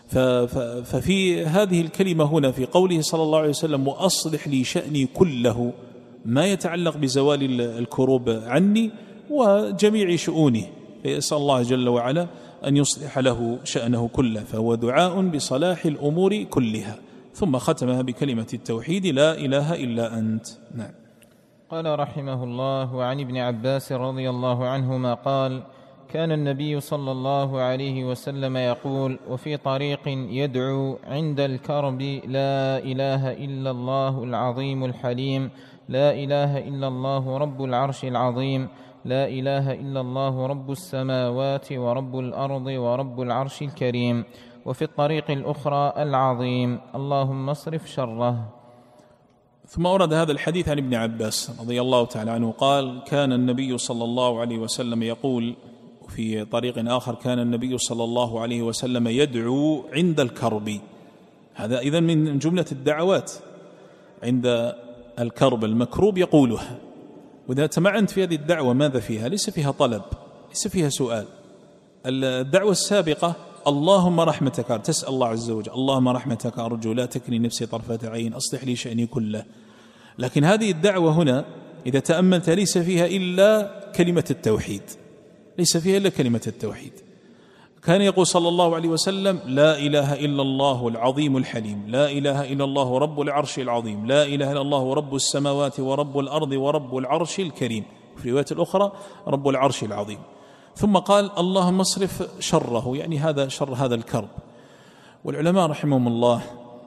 ففي هذه الكلمة هنا في قوله صلى الله عليه وسلم وأصلح لي شأني كله، ما يتعلق بزوال الكروب عني وجميع شؤونه، فيسأل الله جل وعلا أن يصلح له شأنه كله، فهو دعاء بصلاح الأمور كلها. ثم ختمها بكلمة التوحيد لا إله إلا أنت. نعم. قال رحمه الله وعن ابن عباس رضي الله عنهما قال كان النبي صلى الله عليه وسلم يقول وفي طريق يدعو عند الكرب لا إله إلا الله العظيم الحليم، لا إله إلا الله رب العرش العظيم، لا إله إلا الله رب السماوات ورب الأرض ورب العرش الكريم. وفي الطريق الأخرى العظيم اللهم اصرف شره. ثم أورد هذا الحديث عن ابن عباس رضي الله تعالى عنه قال كان النبي صلى الله عليه وسلم يقول، وفي طريق آخر كان النبي صلى الله عليه وسلم يدعو عند الكرب. هذا إذن من جملة الدعوات عند الكرب المكروب يقولها. وإذا تمعنت في هذه الدعوة ماذا فيها؟ ليس فيها طلب، ليس فيها سؤال. الدعوة السابقة اللهم رحمتك، تسأل الله عز وجل اللهم رحمتك أرجو لا تكلني نفسي طرفة عين أصلح لي شأني كله. لكن هذه الدعوة هنا إذا تأملت ليس فيها إلا كلمة التوحيد، ليس فيها إلا كلمة التوحيد. كان يقول صلى الله عليه وسلم لا إله إلا الله العظيم الحليم، لا إله إلا الله رب العرش العظيم، لا إله إلا الله رب السماوات ورب الأرض ورب العرش الكريم، في رواية الأخرى رب العرش العظيم. ثم قال اللهم اصرف شره، يعني هذا شر هذا الكرب. والعلماء رحمهم الله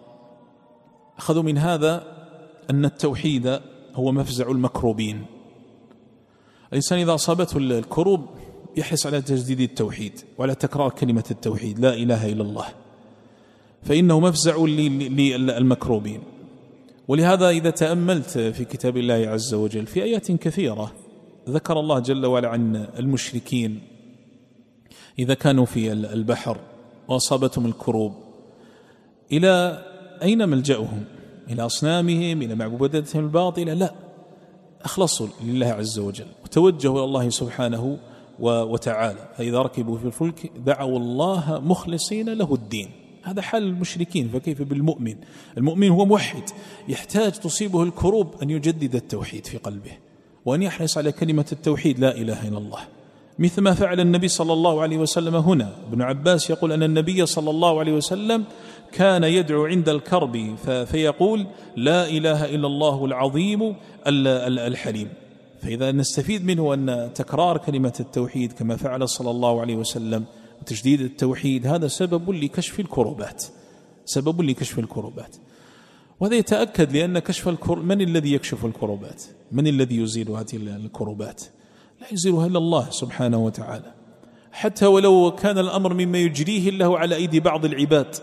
أخذوا من هذا أن التوحيد هو مفزع المكروبين. الإنسان إذا أصابته الكروب يحرص على تجديد التوحيد وعلى تكرار كلمة التوحيد لا إله إلا الله، فإنه مفزع للمكروبين. ولهذا إذا تأملت في كتاب الله عز وجل في آيات كثيرة ذكر الله جل وعلا عن المشركين إذا كانوا في البحر وأصابتهم الكروب إلى أين ملجأهم؟ إلى أصنامهم، إلى معبوداتهم الباطلة؟ لا، أخلصوا لله عز وجل وتوجهوا إلى الله سبحانه وتعالى. فإذا ركبوا في الفلك دعوا الله مخلصين له الدين. هذا حال المشركين، فكيف بالمؤمن؟ المؤمن هو موحد، يحتاج تصيبه الكروب أن يجدد التوحيد في قلبه وأن يحرص على كلمة التوحيد لا إله إلا الله. مثل ما فعل النبي صلى الله عليه وسلم هنا. ابن عباس يقول أن النبي صلى الله عليه وسلم كان يدعو عند الكرب فيقول لا إله إلا الله العظيم الحليم. فإذا نستفيد منه أن تكرار كلمة التوحيد كما فعل صلى الله عليه وسلم وتجديد التوحيد هذا سبب لكشف الكربات، سبب لكشف الكربات. وهذا يتأكد لأن كشف الكرب، من الذي يكشف الكربات؟ من الذي يزيل هذه الكربات؟ لا يزيلها إلا الله سبحانه وتعالى، حتى ولو كان الأمر مما يجريه الله على أيدي بعض العباد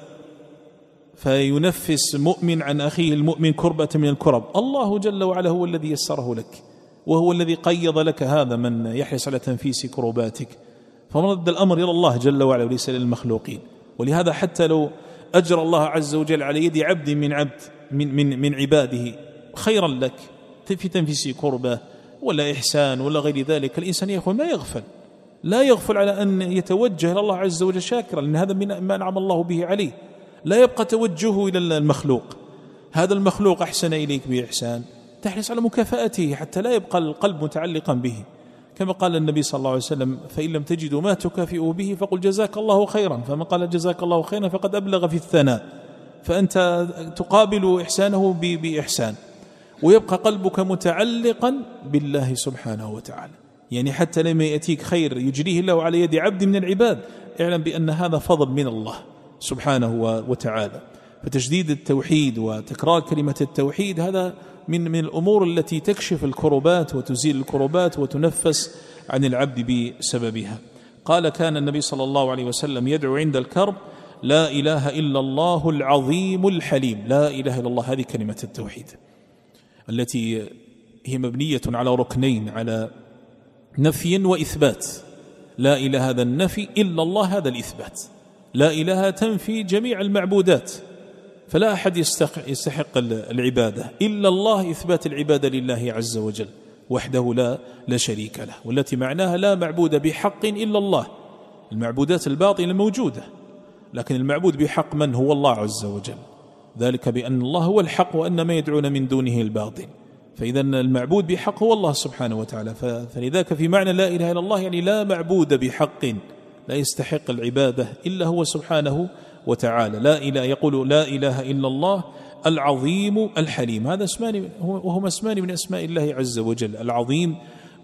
فينفس مؤمن عن أخيه المؤمن كربة من الكرب، الله جل وعلا هو الذي يسره لك، وهو الذي قيض لك هذا من يحرص على تنفيس كرباتك. فمرد الأمر إلى الله جل وعلا وليس للمخلوقين. ولهذا حتى لو أجرى الله عز وجل على يد عبد من عبد من, من, من عباده خيرا لك في تنفيس كربة ولا إحسان ولا غير ذلك، الإنسان يا أخوان لا يغفل، لا يغفل على أن يتوجه إلى الله عز وجل شاكرا، لأن هذا من ما أنعم الله به عليه. لا يبقى توجهه إلى المخلوق، هذا المخلوق أحسن إليك بإحسان، تحرص على مكافأته حتى لا يبقى القلب متعلقا به، كما قال النبي صلى الله عليه وسلم فإن لم تجدوا ما تكافئوا به فقل جزاك الله خيرا، فمن قال جزاك الله خيرا فقد أبلغ في الثناء، فأنت تقابل إحسانه بإحسان ويبقى قلبك متعلقا بالله سبحانه وتعالى. يعني حتى لما يأتيك خير يجريه الله على يد عبد من العباد اعلم بأن هذا فضل من الله سبحانه وتعالى. فتجديد التوحيد وتكرار كلمة التوحيد هذا من من الأمور التي تكشف الكربات وتزيل الكربات وتنفس عن العبد بسببها. قال كان النبي صلى الله عليه وسلم يدعو عند الكرب لا إله إلا الله العظيم الحليم. لا إله إلا الله هذه كلمة التوحيد التي هي مبنية على ركنين، على نفي وإثبات. لا إله هذا النفي، إلا الله هذا الإثبات. لا إله تنفي جميع المعبودات، فلا أحد يستحق العبادة إلا الله، إثبات العبادة لله عز وجل وحده لا لا شريك له، والتي معناها لا معبود بحق إلا الله. المعبودات الباطلة موجودة، لكن المعبود بحق من هو الله عز وجل، ذلك بأن الله هو الحق وأن ما يدعون من دونه الباطل. فإذا المعبود بحق هو الله سبحانه وتعالى. فلذلك في معنى لا إله إلا الله يعني لا معبود بحق، لا يستحق العبادة إلا هو سبحانه وتعالى. لا إله، يقول لا إله إلا الله العظيم الحليم. هذا اسمان وهما اسمان من أسماء الله عز وجل، العظيم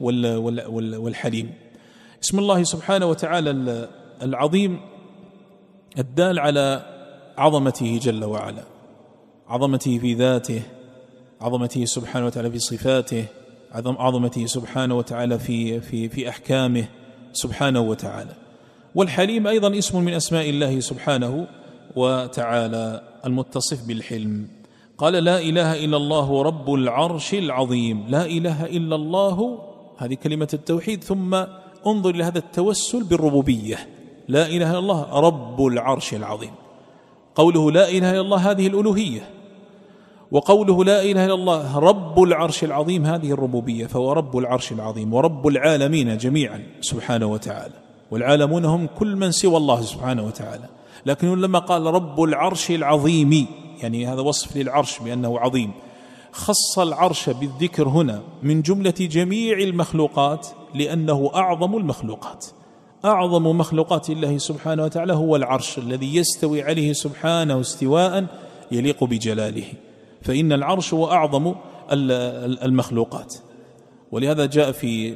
والحليم. اسم الله سبحانه وتعالى العظيم الدال على عظمته جل وعلا، عظمته في ذاته، عظمته سبحانه وتعالى في صفاته، عظمته سبحانه وتعالى في في في أحكامه سبحانه وتعالى. والحليم أيضا اسم من أسماء الله سبحانه وتعالى المتصف بالحلم. قال لا إله إلا الله رب العرش العظيم. لا إله إلا الله هذه كلمة التوحيد، ثم انظر إلى هذا التوسل بالربوبية. لا إله إلا الله رب العرش العظيم. قوله لا إله إلا الله هذه الألوهية، وقوله لا إله إلا الله رب العرش العظيم هذه الربوبية، فهو رب العرش العظيم ورب العالمين جميعا سبحانه وتعالى، والعالمون هم كل من سوى الله سبحانه وتعالى. لكن لما قال رب العرش العظيم يعني هذا وصف للعرش بأنه عظيم، خص العرش بالذكر هنا من جملة جميع المخلوقات لأنه أعظم المخلوقات. أعظم مخلوقات الله سبحانه وتعالى هو العرش الذي يستوي عليه سبحانه استواء يليق بجلاله، فإن العرش هو أعظم المخلوقات. ولهذا جاء في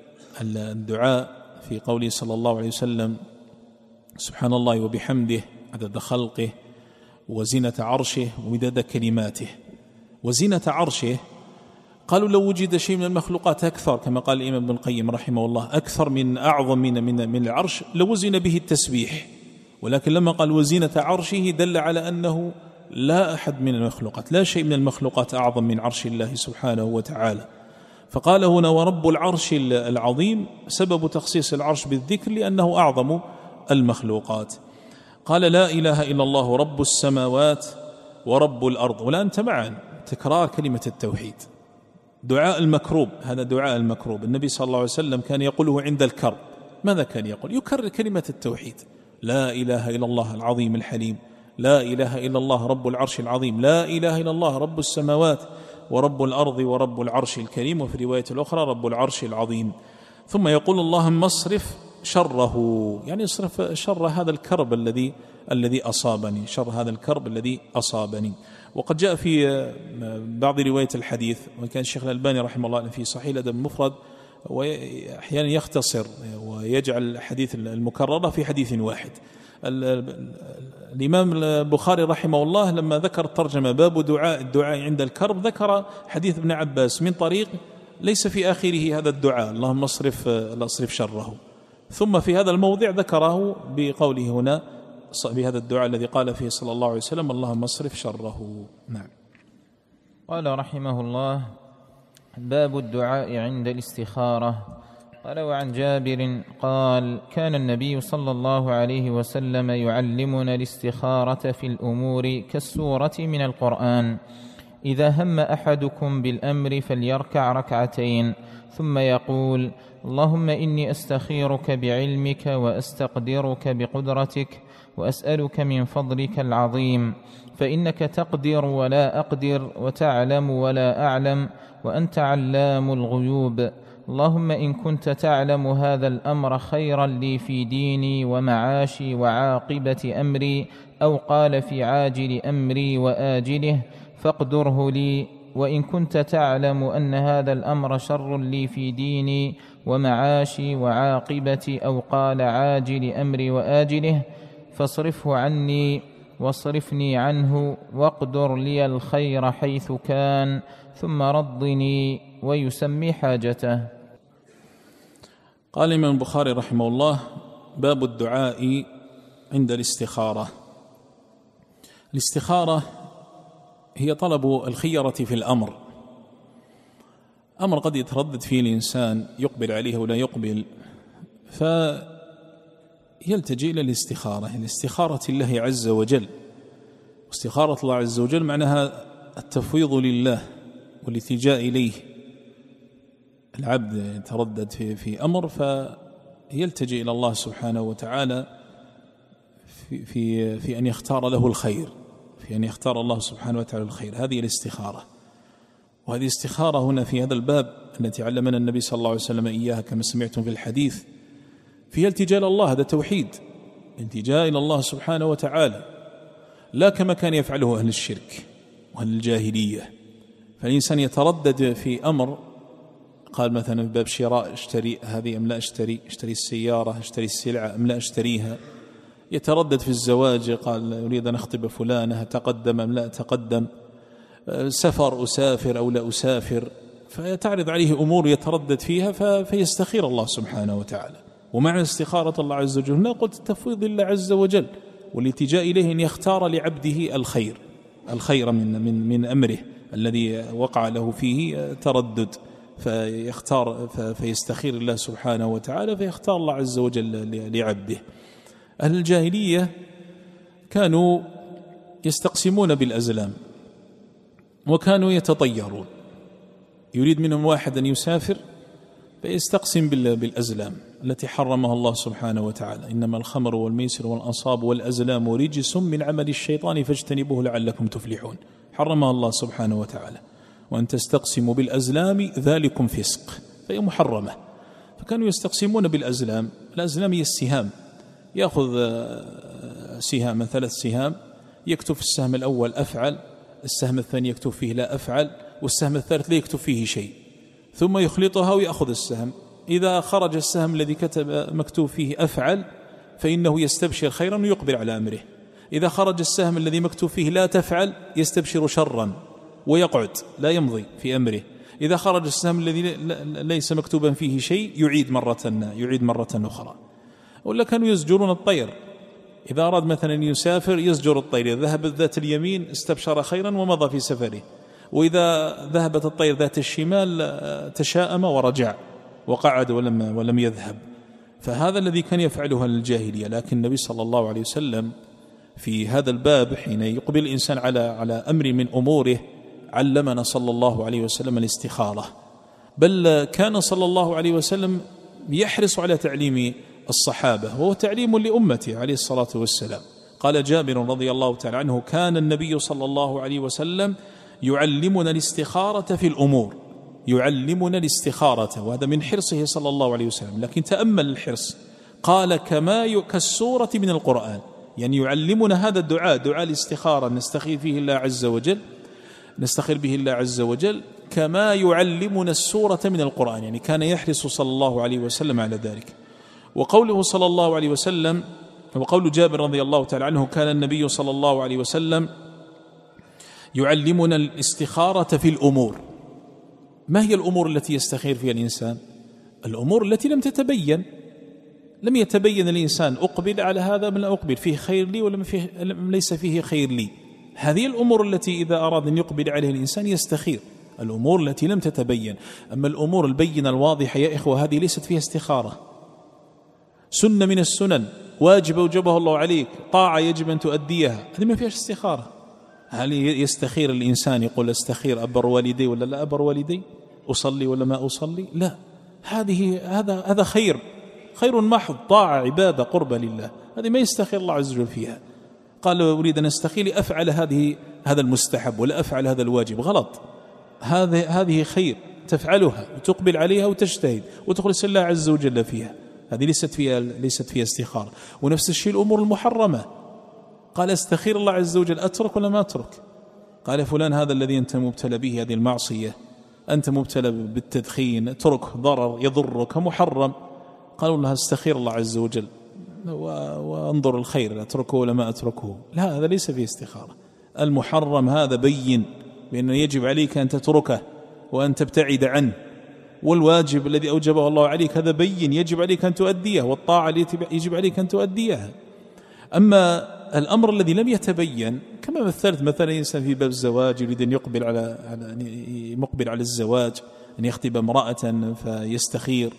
الدعاء في قوله صلى الله عليه وسلم سبحان الله وبحمده عدد خلقه وزنة عرشه ومداد كلماته. وزنة عرشه قالوا لو وجد شيء من المخلوقات أكثر، كما قال الإمام ابن القيم رحمه الله، أكثر من أعظم من, من, من العرش لوزن به التسبيح، ولكن لما قال وزنة عرشه دل على أنه لا أحد من المخلوقات، لا شيء من المخلوقات أعظم من عرش الله سبحانه وتعالى. فقال هنا ورب العرش العظيم سبب تخصيص العرش بالذكر لأنه أعظم المخلوقات. قال لا إله إلا الله رب السماوات ورب الأرض. ولا أنت معا تكرار كلمة التوحيد. دعاء المكروب، هذا دعاء المكروب النبي صلى الله عليه وسلم كان يقوله عند الكرب. ماذا كان يقول؟ يكرر كلمة التوحيد، لا إله إلا الله العظيم الحليم، لا إله إلا الله رب العرش العظيم، لا إله إلا الله رب السماوات ورب الأرض ورب العرش الكريم، وفي رواية الأخرى رب العرش العظيم. ثم يقول اللهم اصرف شره، يعني اصرف شر هذا الكرب الذي الذي أصابني، شر هذا الكرب الذي أصابني. وقد جاء في بعض رواية الحديث، وكان الشيخ الألباني رحمه الله في صحيح الأدب المفرد وأحيانا يختصر ويجعل الحديث المكررة في حديث واحد. الإمام البخاري رحمه الله لما ذكر الترجمة باب دعاء الدعاء عند الكرب ذكر حديث ابن عباس من طريق ليس في آخره هذا الدعاء اللهم اصرف اصرف شره، ثم في هذا الموضع ذكره بقوله هنا بهذا الدعاء الذي قال فيه صلى الله عليه وسلم اللهم اصرف شره. نعم. قال رحمه الله: باب الدعاء عند الاستخارة. قال: وعن جابر قال: كان النبي صلى الله عليه وسلم يعلمنا الاستخارة في الأمور كالسورة من القرآن: إذا هم أحدكم بالأمر فليركع ركعتين ثم يقول: اللهم إني أستخيرك بعلمك وأستقدرك بقدرتك وأسألك من فضلك العظيم، فإنك تقدر ولا أقدر وتعلم ولا أعلم وأنت علام الغيوب. اللهم إن كنت تعلم هذا الأمر خيرا لي في ديني ومعاشي وعاقبة أمري، أو قال في عاجل أمري وآجله، فاقدره لي. وإن كنت تعلم أن هذا الأمر شر لي في ديني ومعاشي وعاقبة أو قال عاجل أمري وآجله، فاصرفه عني واصرفني عنه، واقدر لي الخير حيث كان، ثم رضني، ويسمي حاجته. قال الإمام البخاري رحمه الله: باب الدعاء عند الاستخارة. الاستخارة هي طلب الخيرة في الأمر، أمر قد يتردد فيه الإنسان يقبل عليه ولا يقبل، فيلتجئ إلى الاستخارة، الاستخارة الله عز وجل. استخارة الله عز وجل معناها التفويض لله والالتجاء إليه. العبد يتردد في, في أمر فيلتجئ إلى الله سبحانه وتعالى في, في, في أن يختار له الخير، في أن يختار الله سبحانه وتعالى الخير. هذه الاستخارة. وهذه الاستخارة هنا في هذا الباب التي علمنا النبي صلى الله عليه وسلم إياها كما سمعتم في الحديث، فيها التجاء إلى الله، هذا توحيد، التجاء إلى الله سبحانه وتعالى، لا كما كان يفعله أهل الشرك وأهل الجاهلية. فالإنسان يتردد في أمر، قال مثلا في باب شراء: اشتري هذه أم لا أشتري، اشتري السيارة، اشتري السلعة أم لا أشتريها. يتردد في الزواج، قال أريد أن أخطب فلانة، أتقدم أم لا أتقدم، سفر أسافر أو لا أسافر. فيتعرض عليه أمور يتردد فيها فيستخير الله سبحانه وتعالى. ومعنى استخارة الله عز وجل هنا قلت التفويض لله عز وجل والالتجاء إليه، أن يختار لعبده الخير، الخير من من من أمره الذي وقع له فيه تردد، فيختار فيستخير الله سبحانه وتعالى، فيختار الله عز وجل لعبده. أهل الجاهلية كانوا يستقسمون بالأزلام، وكانوا يتطيرون. يريد منهم واحد أن يسافر فيستقسم بالأزلام التي حرمها الله سبحانه وتعالى: إنما الخمر والميسر والأنصاب والأزلام رجس من عمل الشيطان فاجتنبوه لعلكم تفلحون. حرمها الله سبحانه وتعالى، وأن تستقسموا بالأزلام ذلكم فسق، فهي محرمة. فكانوا يستقسمون بالأزلام. الأزلام هي السهام، يأخذ سهام، ثلاث سهام، يكتب في السهم الأول أفعل، السهم الثاني يكتب فيه لا أفعل، والسهم الثالث لا يكتب فيه شيء، ثم يخلطها ويأخذ السهم. إذا خرج السهم الذي كتب مكتوب فيه أفعل فإنه يستبشر خيرا ويقبل على أمره. إذا خرج السهم الذي مكتوب فيه لا تفعل يستبشر شرا ويقعد لا يمضي في أمره. إذا خرج السهم الذي ليس مكتوبا فيه شيء يعيد مرة يعيد مرة أخرى. ولا كانوا يزجرون الطير، إذا أراد مثلا يسافر يزجر الطير، ذهبت ذات اليمين استبشر خيرا ومضى في سفره، وإذا ذهبت الطير ذات الشمال تشاءم ورجع وقعد ولم, ولم يذهب. فهذا الذي كان يفعله الجاهلية. لكن النبي صلى الله عليه وسلم في هذا الباب حين يقبل الإنسان على على أمر من أموره علمنا صلى الله عليه وسلم الاستخارة، بل كان صلى الله عليه وسلم يحرص على تعليم الصحابة، وهو تعليم لأمته عليه الصلاة والسلام. قال جابر رضي الله تعالى عنه: كان النبي صلى الله عليه وسلم يعلمنا الاستخارة في الأمور، يعلمنا الاستخارة، وهذا من حرصه صلى الله عليه وسلم. لكن تأمل الحرص، قال كما كالسورة من القرآن، يعني يعلمنا هذا الدعاء، دعاء الاستخارة نستخير فيه الله عز وجل، نستخير به الله عز وجل كما يعلمنا السورة من القرآن، يعني كان يحرص صلى الله عليه وسلم على ذلك. وقوله صلى الله عليه وسلم، وقول جابر رضي الله تعالى عنه، كان النبي صلى الله عليه وسلم يعلمنا الاستخارة في الأمور. ما هي الأمور التي يستخير فيها الإنسان؟ الأمور التي لم تتبين، لم يتبين الإنسان أقبل على هذا من أقبل، فيه خير لي ولا فيه ليس فيه خير لي. هذه الأمور التي إذا أراد أن يقبل عليها الإنسان يستخير، الأمور التي لم تتبين. أما الأمور البينة الواضحة يا إخوة هذه ليست فيها استخارة. سنة من السنن، واجب أوجبه الله عليك، طاعة يجب أن تؤديها، هذه ما فيها استخارة. هل يستخير الإنسان يقول استخير أبر والدي ولا لا أبر والدي، أصلي ولا ما أصلي؟ لا، هذه هذا هذا خير، خير محض، طاعة عبادة قربة لله، هذه ما يستخير الله عز وجل فيها. قال أريد أن أستخير لأفعل هذه هذا المستحب ولا أفعل هذا الواجب، غلط. هذه هذه خير تفعلها وتقبل عليها وتجتهد وتخلص الله عز وجل فيها، هذه ليست فيها ليست فيها استخارة. ونفس الشيء الأمور المحرمة، قال استخير الله عز وجل أترك ولا ما أترك؟ قال فلان هذا الذي أنت مبتلى به، هذه المعصية، أنت مبتلى بالتدخين، اترك، ضرر يضرك، محرم. قالوا لها استخير الله عز وجل وانظر الخير أتركه ولا ما أتركه. لا، هذا ليس فيه استخارة. المحرم هذا بين بأنه يجب عليك أن تتركه وأن تبتعد عنه، والواجب الذي أوجبه الله عليك هذا بين يجب عليك أن تؤديه، والطاعة التي يجب عليك أن تؤديها. أما الأمر الذي لم يتبين، كما مثلت مثلا إنسان في باب الزواج يريد أن يقبل على مقبل على الزواج، أن يخطب امرأة فيستخير،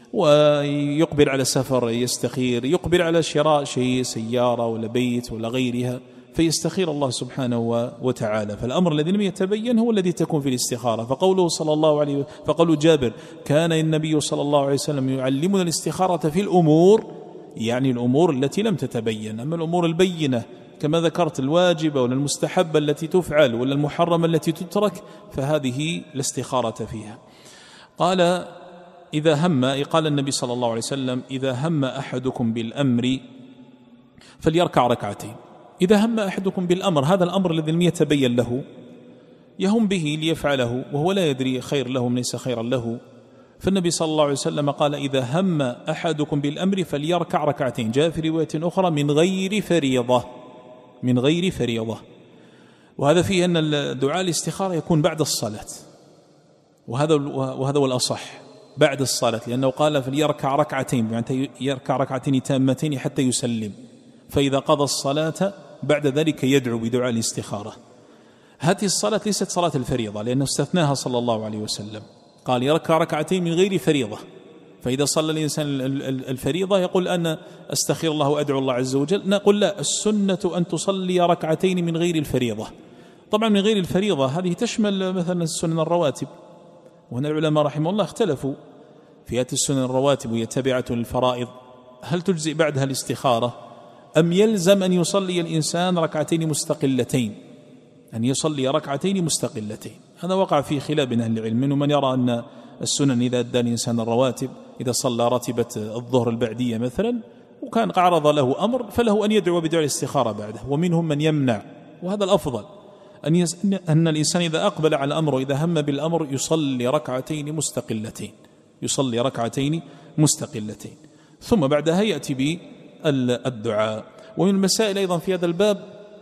ويقبل على سفر يستخير، يقبل على شراء شيء سيارة ولا بيت ولا غيرها فيستخير الله سبحانه وتعالى. فالأمر الذي لم يتبين هو الذي تكون في الاستخارة. فقوله صلى الله عليه وسلم، فقول جابر كان النبي صلى الله عليه وسلم يعلمنا الاستخارة في الأمور، يعني الأمور التي لم تتبين. أما الأمور البينة كما ذكرت الواجبة ولا المستحبة التي تفعل ولا المحرمة التي تترك فهذه لا استخارة فيها. قال إذا هم، قال النبي صلى الله عليه وسلم إذا هم أحدكم بالأمر فليركع ركعتين. إذا هم أحدكم بالأمر، هذا الأمر الذي لم يتبين له يهم به ليفعله وهو لا يدري خير له من ليس خيرا له، فالنبي صلى الله عليه وسلم قال إذا هم أحدكم بالأمر فليركع ركعتين. جاء في رواية أخرى من غير فريضة، من غير فريضة. وهذا فيه أن الدعاء الاستخارة يكون بعد الصلاة، وهذا وهذا هو الأصح، بعد الصلاة، لأنه قال فليركع ركعتين، يعني يركع ركعتين تامتين حتى يسلم، فإذا قضى الصلاة بعد ذلك يدعو بدعاء الاستخارة. هذه الصلاة ليست صلاة الفريضة لأنه استثناها صلى الله عليه وسلم، قال يركع ركعتين من غير فريضة. فإذا صلى الإنسان الفريضة يقول أنا أستخير الله وأدعو الله عز وجل، نقول لا، السنة أن تصلي ركعتين من غير الفريضة. طبعا من غير الفريضة هذه تشمل مثلا السنن الرواتب، وهنا العلماء رحمه الله اختلفوا في هذه السنن الرواتب وهي تابعة للفرائض، هل تجزئ بعدها الاستخارة أم يلزم أن يصلي الإنسان ركعتين مستقلتين، أن يصلي ركعتين مستقلتين؟ هذا وقع في خلاف بين أهل العلم، منهم من يرى أن السنن إذا أدى الإنسان الرواتب، إذا صلى راتبة الظهر البعدية مثلا وكان عرض له أمر فله أن يدعو بدعاء الاستخارة بعده، ومنهم من يمنع، وهذا الأفضل أن, يس... أن الإنسان إذا أقبل على الأمر إذا هم بالأمر يصلي ركعتين مستقلتين، يصلي ركعتين مستقلتين ثم بعدها يأتي بالدعاء. ومن المسائل أيضا في هذا الباب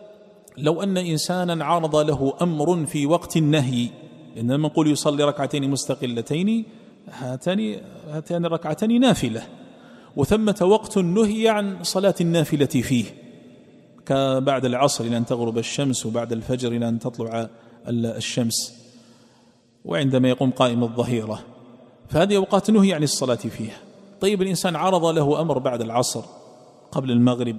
لو أن إنسانا عرض له أمر في وقت النهي، إنما نقول يصلي ركعتين مستقلتين، هاتان هاتان ركعتان نافلة، وثمة وقت نهي عن صلاة النافلة فيه، كبعد العصر إلى أن تغرب الشمس، وبعد الفجر إلى أن تطلع الشمس، وعندما يقوم قائم الظهيرة، فهذه أوقات نهي عن الصلاة فيها. طيب الإنسان عرض له أمر بعد العصر قبل المغرب،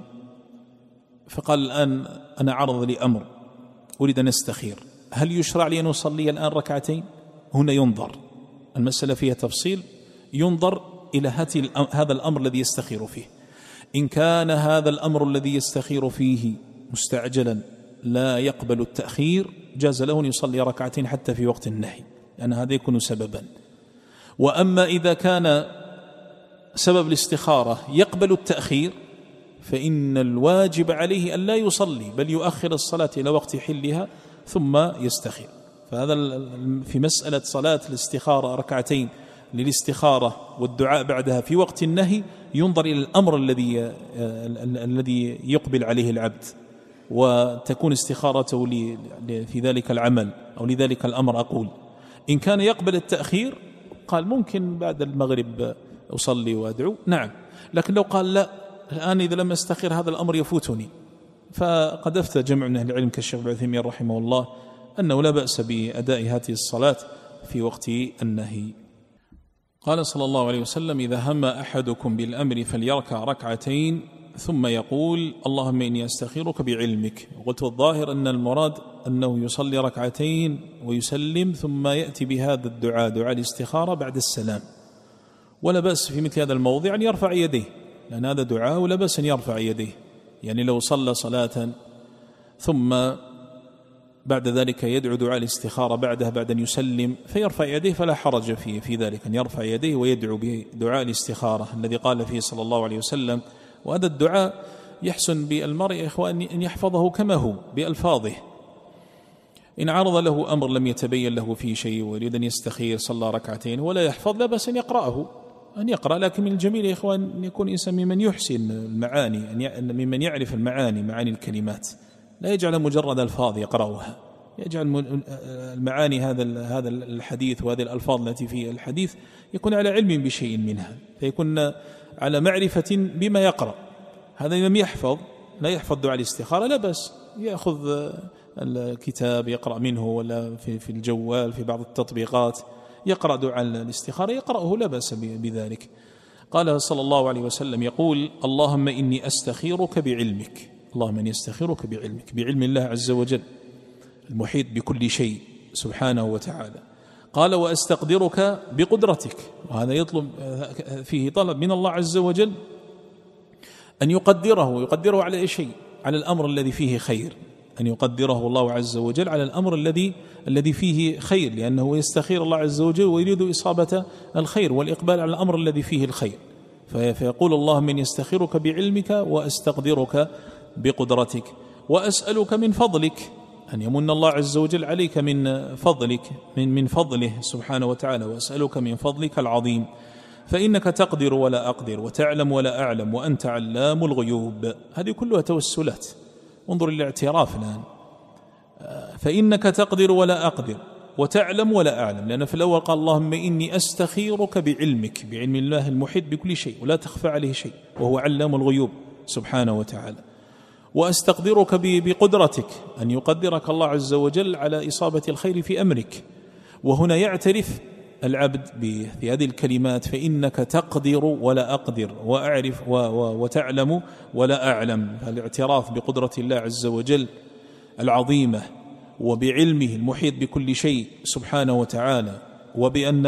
فقال الآن أنا عرض لي أمر أريد أن أستخير، هل يشرع لي أن أصلي الآن ركعتين؟ هنا ينظر، المسألة فيها تفصيل، ينظر إلى هذا الأمر الذي يستخير فيه. إن كان هذا الأمر الذي يستخير فيه مستعجلا لا يقبل التأخير، جاز له أن يصلي ركعتين حتى في وقت النهي. لأن هذا يكون سببا. وأما إذا كان سبب الاستخارة يقبل التأخير فإن الواجب عليه أن لا يصلي بل يؤخر الصلاة إلى وقت حلها ثم يستخير. فهذا في مسألة صلاة الاستخارة ركعتين للاستخارة والدعاء بعدها في وقت النهي ينظر إلى الأمر الذي الذي يقبل عليه العبد وتكون استخارته في ذلك العمل أو لذلك الأمر. أقول إن كان يقبل التأخير قال ممكن بعد المغرب أصلي وأدعو، نعم، لكن لو قال لا الآن إذا لم أستخير هذا الأمر يفوتني، فقد أفتى جمع من أهل العلم كالشيخ ابن عثيمين رحمه الله أنه لا بأس بأداء هذه الصلاة في وقت النهي. قال صلى الله عليه وسلم: إذا هم أحدكم بالأمر فليركع ركعتين ثم يقول اللهم إني أستخيرك بعلمك. قلت الظاهر أن المراد أنه يصلي ركعتين ويسلم ثم يأتي بهذا الدعاء دعاء الاستخارة بعد السلام، ولا بأس في مثل هذا الموضع أن يرفع يديه، لأن هذا دعاء ولا بأس أن يرفع يديه. يعني لو صلى صلاة ثم بعد ذلك يدعو دعاء الاستخارة بعدها بعد أن يسلم فيرفع يديه فلا حرج فيه في ذلك، أن يرفع يديه ويدعو بدعاء الاستخارة الذي قال فيه صلى الله عليه وسلم. وهذا الدعاء يحسن بالمرء يا إخوان أن يحفظه كما هو بألفاظه. إن عرض له أمر لم يتبين له فيه شيء ويريد أن يستخير صلى ركعتين ولا يحفظ لا بأس أن يقرأه، أن يقرأ، لكن من الجميل يا إخوان أن يكون إنسان ممن يحسن المعاني، أن ممن يعرف المعاني معاني الكلمات، لا يجعل مجرد ألفاظ يقرأها، يجعل المعاني هذا هذا الحديث وهذه الألفاظ التي في الحديث يكون على علم بشيء منها، فيكون على معرفة بما يقرأ. هذا لم يحفظ لا يحفظ دعاء الاستخارة لا بأس، يأخذ الكتاب يقرأ منه ولا في في الجوال في بعض التطبيقات يقرأ دعاء الاستخارة يقرأه لا بأس بذلك. قال صلى الله عليه وسلم يقول اللهم إني أستخيرك بعلمك، اللهم إني أستخيرك بعلمك، بعلم الله عز وجل المحيط بكل شيء سبحانه وتعالى. قال وأستقدرك بقدرتك، وهذا يطلب فيه طلب من الله عز وجل أن يقدره، يقدره على أي شيء؟ على الأمر الذي فيه خير، أن يقدره الله عز وجل على الأمر الذي الذي فيه خير، لأنه يستخير الله عز وجل ويريد إصابة الخير والإقبال على الأمر الذي فيه الخير، فيقول اللهم إني أستخيرك بعلمك وأستقدرك بقدرتك وأسألك من فضلك، أن يمن الله عز وجل عليك من فضلك من من فضله سبحانه وتعالى، وأسألك من فضلك العظيم فإنك تقدر ولا أقدر وتعلم ولا أعلم وأنت علام الغيوب. هذه كلها توسلات. انظر الاعتراف الآن، فإنك تقدر ولا أقدر وتعلم ولا أعلم، لأن في الأول قال اللهم إني أستخيرك بعلمك، بعلم الله المحيط بكل شيء ولا تخفى عليه شيء وهو علام الغيوب سبحانه وتعالى، وأستقدرك بقدرتك، أن يقدرك الله عز وجل على إصابة الخير في أمرك. وهنا يعترف العبد في هذه الكلمات فإنك تقدر ولا أقدر وأعرف وتعلم ولا أعلم، فالاعتراف بقدرة الله عز وجل العظيمة وبعلمه المحيط بكل شيء سبحانه وتعالى، وبأن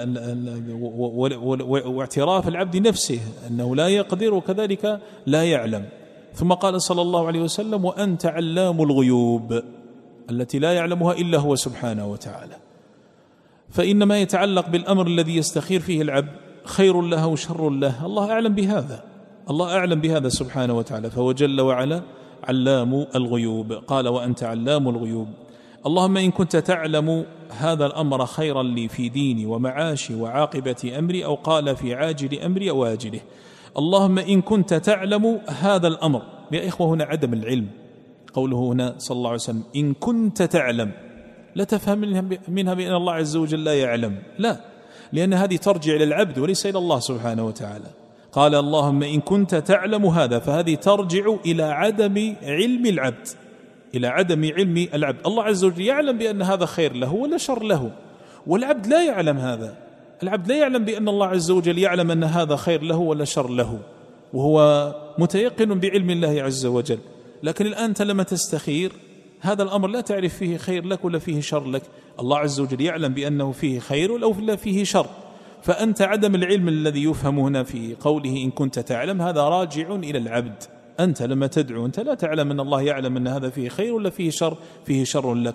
واعتراف العبد نفسه أنه لا يقدر وكذلك لا يعلم. ثم قال صلى الله عليه وسلم وأنت علام الغيوب التي لا يعلمها إلا هو سبحانه وتعالى. فإن ما يتعلق بالأمر الذي يستخير فيه العبد خير له وشر له الله أعلم بهذا، الله أعلم بهذا سبحانه وتعالى، فهو جل وعلا علام الغيوب. قال وأنت علام الغيوب. اللهم إن كنت تعلم هذا الأمر خيرا لي في ديني ومعاشي وعاقبة أمري، أو قال في عاجل أمري أو آجله. اللهم إن كنت تعلم هذا الأمر، يا إخوة هنا عدم العلم، قوله هنا صلى الله عليه وسلم إن كنت تعلم، لا تفهم منها بأن الله عز وجل لا يعلم، لا، لأن هذه ترجع إلى العبد وليس إلى الله سبحانه وتعالى. قال اللهم إن كنت تعلم هذا، فهذه ترجع إلى عدم علم العبد، إلى عدم علم العبد. الله عز وجل يعلم بأن هذا خير له ولا شر له، والعبد لا يعلم هذا، العبد لا يعلم بأن الله عز وجل يعلم أن هذا خير له ولا شر له، وهو متيقن بعلم الله عز وجل. لكن الآن أنت لما تستخير هذا الأمر لا تعرف فيه خير لك ولا فيه شر لك، الله عز وجل يعلم بأنه فيه خير أو لا فيه شر، فأنت عدم العلم الذي يفهم هنا في قوله إن كنت تعلم هذا راجع إلى العبد. أنت لما تدعو أنت لا تعلم أن الله يعلم أن هذا فيه خير ولا فيه شر، فيه شر لك،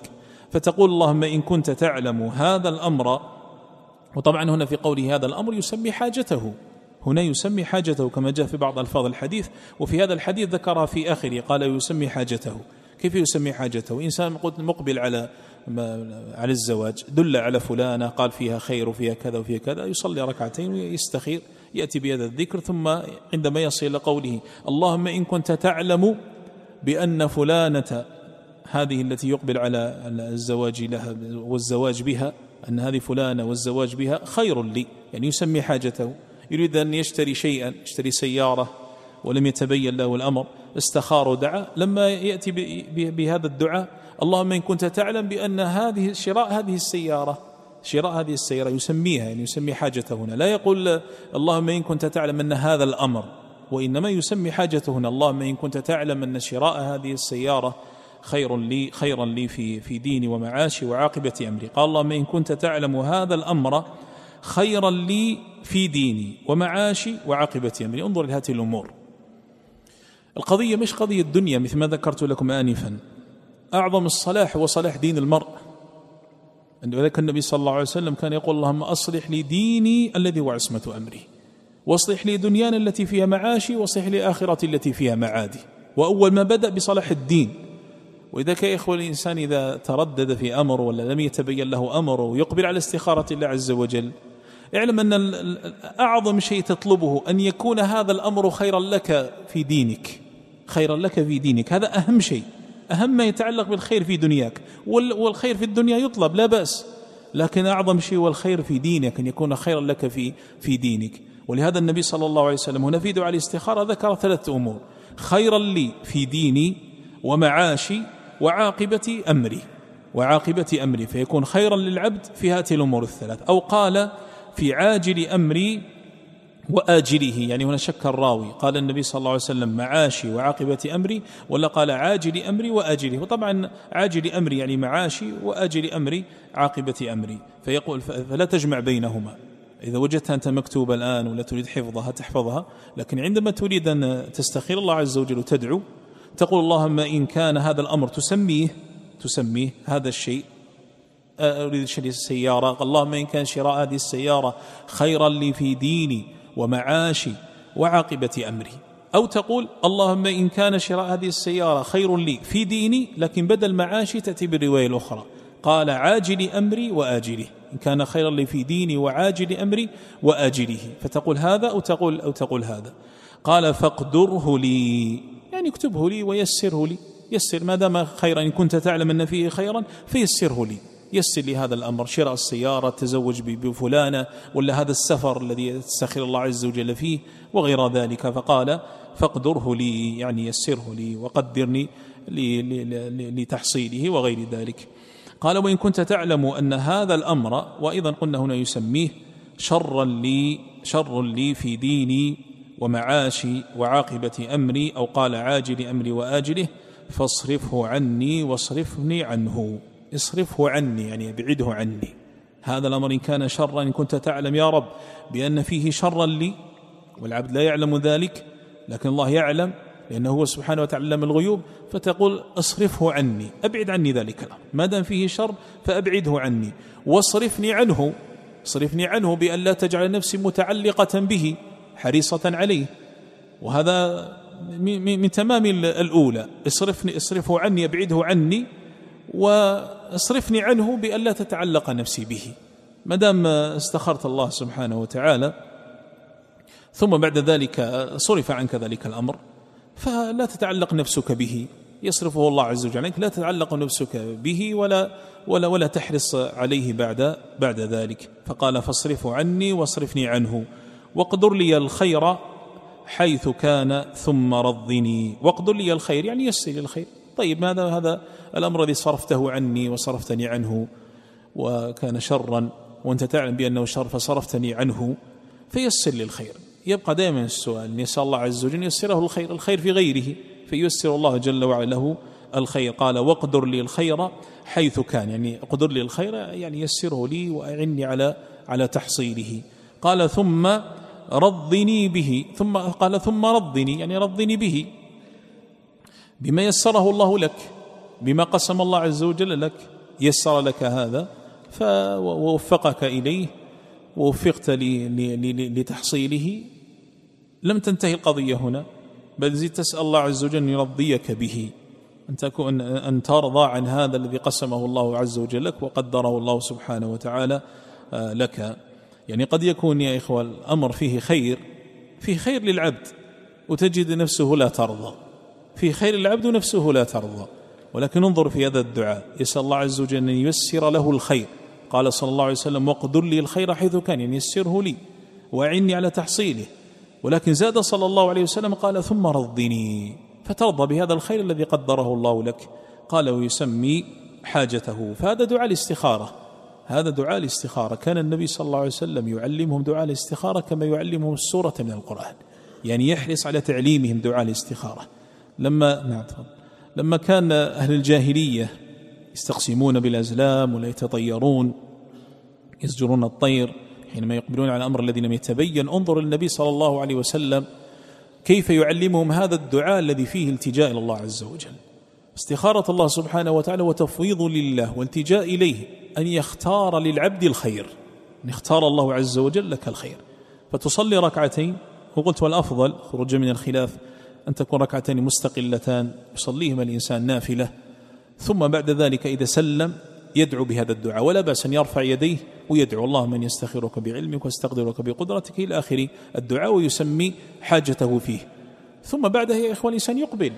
فتقول اللهم إن كنت تعلم هذا الأمر، وطبعا هنا في قوله هذا الأمر يسمي حاجته، هنا يسمي حاجته كما جاء في بعض ألفاظ الحديث، وفي هذا الحديث ذكرها في آخره قال يسمي حاجته. كيف يسمي حاجته؟ إنسان مقبل على على الزواج، دل على فلانة قال فيها خير وفيها كذا وفيها كذا، يصلي ركعتين ويستخير، يأتي بهذا الذكر، ثم عندما يصل إلى قوله اللهم إن كنت تعلم بأن فلانة هذه التي يقبل على الزواج لها والزواج بها، أن هذه فلانة والزواج بها خير لي، يعني يسمي حاجته، يريد أن يشتري شيئا، يشتري سيارة ولم يتبين له الأمر، استخار ودعا، لما يأتي بهذا الدعاء اللهم إن كنت تعلم بأن هذه شراء هذه السيارة شراء هذه السيارة يسميها، يعني يسمي حاجته هنا، لا يقول اللهم إن كنت تعلم أن هذا الأمر، وإنما يسمي حاجته هنا، اللهم إن كنت تعلم أن شراء هذه السيارة خير لي خيرا لي في في ديني ومعاشي وعاقبة أمري. قال اللهم إن كنت تعلم هذا الأمر خيرا لي في ديني ومعاشي وعاقبة أمري. انظر لهذه الأمور، القضية مش قضية الدنيا مثل ما ذكرت لكم آنفا، أعظم الصلاح هو صلاح دين المرء. ولذلك النبي صلى الله عليه وسلم كان يقول اللهم أصلح لي ديني الذي هو عصمة أمري، واصلح لي دنيانا التي فيها معاشي، واصلح لي آخرتي التي فيها معادي. وأول ما بدأ بصلاح الدين. وإذا كان يا إخوة الإنسان إذا تردد في أمر ولا لم يتبين له أمر ويقبل على استخارة الله عز وجل، اعلم أن أعظم شيء تطلبه أن يكون هذا الأمر خيرا لك في دينك، خيرا لك في دينك، هذا أهم شيء، أهم ما يتعلق بالخير في دنياك. والخير في الدنيا يطلب لا بأس، لكن أعظم شيء والخير في دينك، أن يكون خيرا لك في في دينك. ولهذا النبي صلى الله عليه وسلم هنا في دعاء الاستخارة ذكر ثلاث أمور: خيرا لي في ديني ومعاشي وعاقبة أمري وعاقبة أمري فيكون خيرا للعبد في هذه الأمور الثلاث. أو قال في عاجل أمري وآجله، يعني هنا شك الراوي، قال النبي صلى الله عليه وسلم معاشي وعاقبة أمري ولا قال عاجل أمري وآجله؟ وطبعا عاجل أمري يعني معاشي، وآجل أمري عاقبة أمري، فيقول فلا تجمع بينهما. إذا وجدتها أنت مكتوبة الآن ولا تريد حفظها تحفظها، لكن عندما تريد أن تستخير الله عز وجل وتدعو تقول اللهم إن كان هذا الأمر تسميه تسميه هذا الشيء، أريد شراء السيارة، اللهم إن كان شراء هذه السيارة خيرا لي في ديني ومعاشي وعاقبة أمري. أو تقول اللهم إن كان شراء هذه السيارة خير لي في ديني، لكن بدل معاشي تأتي بالرواية الأخرى، قال عاجل أمري وآجله، إن كان خيرا لي في ديني وعاجل أمري وآجله، فتقول هذا أو تقول أو تقول هذا. قال فاقدره لي، يعني اكتبه لي ويسره لي، يسر ما دام خيرا، إن كنت تعلم أن فيه خيرا فيسره لي، يسر لي هذا الأمر، شراء السيارة، التزوج بفلانة، ولا هذا السفر الذي تستخير الله عز وجل فيه وغير ذلك. فقال فاقدره لي، يعني يسره لي وقدرني لتحصيله وغير ذلك. قال وإن كنت تعلم أن هذا الأمر، وأيضا قلنا هنا يسميه شرا لي شر لي في ديني ومعاشي وعاقبة أمري، أو قال عاجل أمري وآجله، فاصرفه عني واصرفني عنه. اصرفه عني يعني ابعده عني، هذا الأمر إن كان شرا، إن كنت تعلم يا رب بأن فيه شرا لي، والعبد لا يعلم ذلك لكن الله يعلم لأنه هو سبحانه وتعالى علم الغيوب، فتقول اصرفه عني، أبعد عني ذلك الأمر، ما دام فيه شر فأبعده عني، واصرفني عنه، اصرفني عنه بأن لا تجعل نفسي متعلقة به حريصة عليه. وهذا من تمام الأولى، اصرفني اصرفه عني، أبعده عني، واصرفني عنه بأن لا تتعلق نفسي به. ما دام استخرت الله سبحانه وتعالى ثم بعد ذلك صرف عنك ذلك الأمر، فلا تتعلق نفسك به، يصرفه الله عز وجل عنك، لا تتعلق نفسك به ولا ولا ولا تحرص عليه بعد بعد ذلك. فقال فاصرفه عني واصرفني عنه، واقدر لي الخير حيث كان ثم رضني. واقدر لي الخير يعني يسر لي الخير. طيب ماذا هذا الأمر الذي صرفته عني وصرفتني عنه وكان شرا وأنت تعلم بأنه شر فصرفتني عنه، فيسر لي الخير. يبقى دائما السؤال، يسأل الله عز وجل يسره الخير، الخير في غيره، فييسر الله جل وعلا له الخير. قال واقدر لي الخير حيث كان، يعني اقدر لي الخير يعني يسره لي وأعني على على تحصيله. قال ثم رضني به، ثم قال ثم رضني يعني رضني به بما يسره الله لك، بما قسم الله عز وجل لك. يسر لك هذا ووفقك إليه ووفقت لتحصيله، لم تنتهي القضية هنا، بل زيد تسأل الله عز وجل أن يرضيك به، أن تكون أن ترضى عن هذا الذي قسمه الله عز وجل لك وقدره الله سبحانه وتعالى لك. يعني قد يكون يا إخوة الأمر فيه خير، فيه خير للعبد وتجد نفسه لا ترضى، فيه خير للعبد ونفسه لا ترضى، ولكن انظر في هذا الدعاء، يسأل الله عز وجل أن ييسر له الخير. قال صلى الله عليه وسلم: واقدر لي الخير حيث كان، يعني يسره لي وأعني على تحصيله. ولكن زاد صلى الله عليه وسلم قال: ثم رضني، فترضى بهذا الخير الذي قدره الله لك. قال: ويسمي حاجته. فهذا دعاء الاستخارة، هذا دعاء الاستخارة. كان النبي صلى الله عليه وسلم يعلمهم دعاء الاستخارة كما يعلمهم السورة من القرآن، يعني يحرص على تعليمهم دعاء الاستخارة. لما نعم لما كان أهل الجاهلية يستقسمون بالأزلام ولا يتطيرون، يزجرون الطير حينما يقبلون على الأمر الذي لم يتبين، انظر النبي صلى الله عليه وسلم كيف يعلمهم هذا الدعاء الذي فيه التجاء إلى الله عز وجل، استخارة الله سبحانه وتعالى وتفويض لله والتجاء إليه، أن يختار للعبد الخير، أن يختار الله عز وجل لك الخير. فتصلي ركعتين، وقلت والأفضل خروجا من الخلاف أن تكون ركعتين مستقلتان يصليهما الإنسان نافلة، ثم بعد ذلك إذا سلم يدعو بهذا الدعاء، ولا بأس أن يرفع يديه ويدعو: الله من يستخيرك بعلمك واستقدرك بقدرتك إلى آخر الدعاء، ويسمي حاجته فيه. ثم بعدها يا إخوان الإنسان يقبل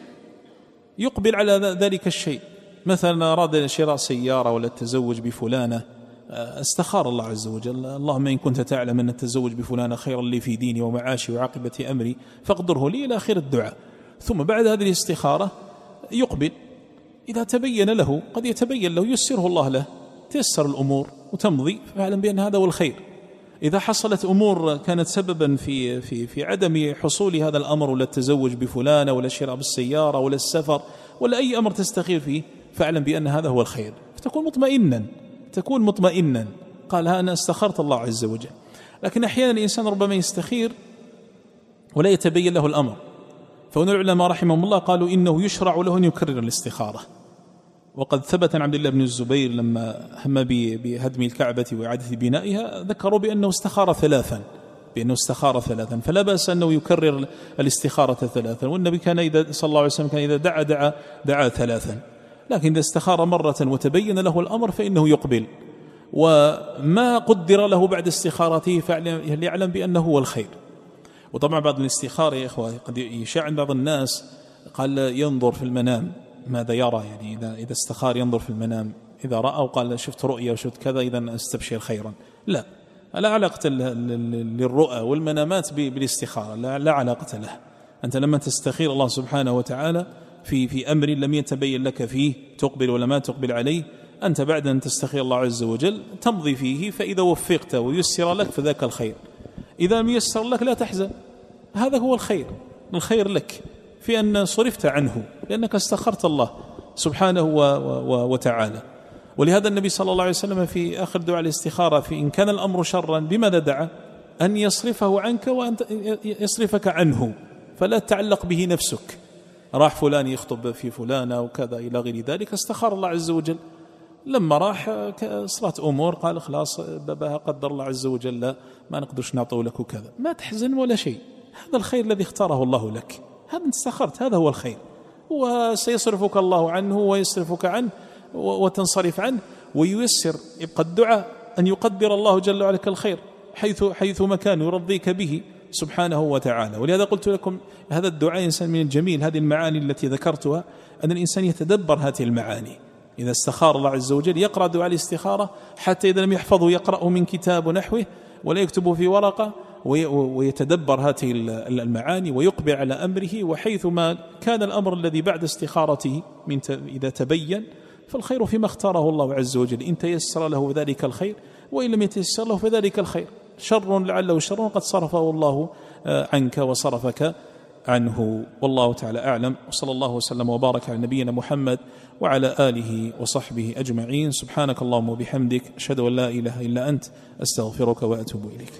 يقبل على ذلك الشيء. مثلا أراد شراء سيارة ولا التزوج بفلانة، استخار الله عز وجل: اللهم إن كنت تعلم أن التزوج بفلانة خيرا لي في ديني ومعاشي وعاقبة أمري فاقدره لي، إلى آخر الدعاء. ثم بعد هذه الاستخارة يقبل، إذا تبين له، قد يتبين له، يسره الله له، تيسر الأمور وتمضي، فاعلم بأن هذا هو الخير. إذا حصلت أمور كانت سببا في في في عدم حصول هذا الأمر، ولا التزوج بفلانة ولا الشراء بالسيارة ولا السفر ولا أي أمر تستخير فيه، فاعلم بأن هذا هو الخير، فتكون مطمئنا تكون مطمئنا قال: ها أنا استخرت الله عز وجل. لكن أحيانا الإنسان ربما يستخير ولا يتبين له الأمر، فهنا العلماء رحمهم الله قالوا إنه يشرع له أن يكرر الاستخارة. وقد ثبت عن عبد الله بن الزبير لما هم بهدم الكعبة وإعادة بنائها، ذكروا بأنه استخار ثلاثا بأنه استخار ثلاثا فلا بأس أنه يكرر الاستخارة ثلاثا. والنبي كان إذا صلى الله عليه وسلم كان إذا دعا دعا دعا ثلاثا، لكن إذا استخار مرة وتبين له الأمر فإنه يقبل، وما قدر له بعد استخارته فليعلم بأنه هو الخير. وطبعا بعض الاستخارة يا إخوة قد يشاع عند بعض الناس، قال ينظر في المنام ماذا يرى، يعني إذا إذا استخار ينظر في المنام، إذا رأى وقال شفت رؤيا وشفت كذا إذا استبشر خيرا. لا لا علاقة للرؤى والمنامات بالاستخارة، لا, لا علاقة له. أنت لما تستخير الله سبحانه وتعالى في في أمر لم يتبين لك فيه تقبل ولا ما تقبل عليه، أنت بعد أن تستخير الله عز وجل تمضي فيه، فإذا وفقت ويسر لك فذاك الخير، إذا لم يسر لك لا تحزن، هذا هو الخير. الخير لك في أن صرفت عنه لأنك استخرت الله سبحانه وتعالى. ولهذا النبي صلى الله عليه وسلم في آخر دعاء الاستخارة في إن كان الأمر شرا بماذا دعا؟ أن يصرفه عنك وأن يصرفك عنه، فلا تعلق به نفسك. راح فلان يخطب في فلانة وكذا إلى غير ذلك، استخار الله عز وجل، لما راح صارت أمور قال خلاص بابها قدر الله عز وجل ما نقدرش نعطيه لك وكذا، ما تحزن ولا شيء، هذا الخير الذي اختاره الله لك، هذا انت استخرت، هذا هو الخير، وسيصرفك الله عنه ويصرفك عنه وتنصرف عنه وييسر. يبقى الدعاء أن يقدر الله جل وعلا الخير حيث حيث مكان يرضيك به سبحانه وتعالى. ولهذا قلت لكم هذا الدعاء إنسان من الجميل، هذه المعاني التي ذكرتها أن الإنسان يتدبر هذه المعاني. إذا استخار الله عز وجل يقرأ دعاء الاستخارة، حتى إذا لم يحفظه يقرأه من كتاب ونحوه ولا يكتبه في ورقة، ويتدبر هذه المعاني ويقبل على أمره، وحيث ما كان الأمر الذي بعد استخارته من إذا تبين فالخير فيما اختاره الله عز وجل، إن تيسر له ذلك الخير وإن لم يتيسر له فذلك الخير، شر لعله شر قد صرفه الله عنك وصرفك عنه. والله تعالى أعلم، وصلى الله وسلم وبارك على نبينا محمد وعلى آله وصحبه أجمعين. سبحانك اللهم وبحمدك، أشهد أن لا إله إلا أنت، أستغفرك وأتوب إليك.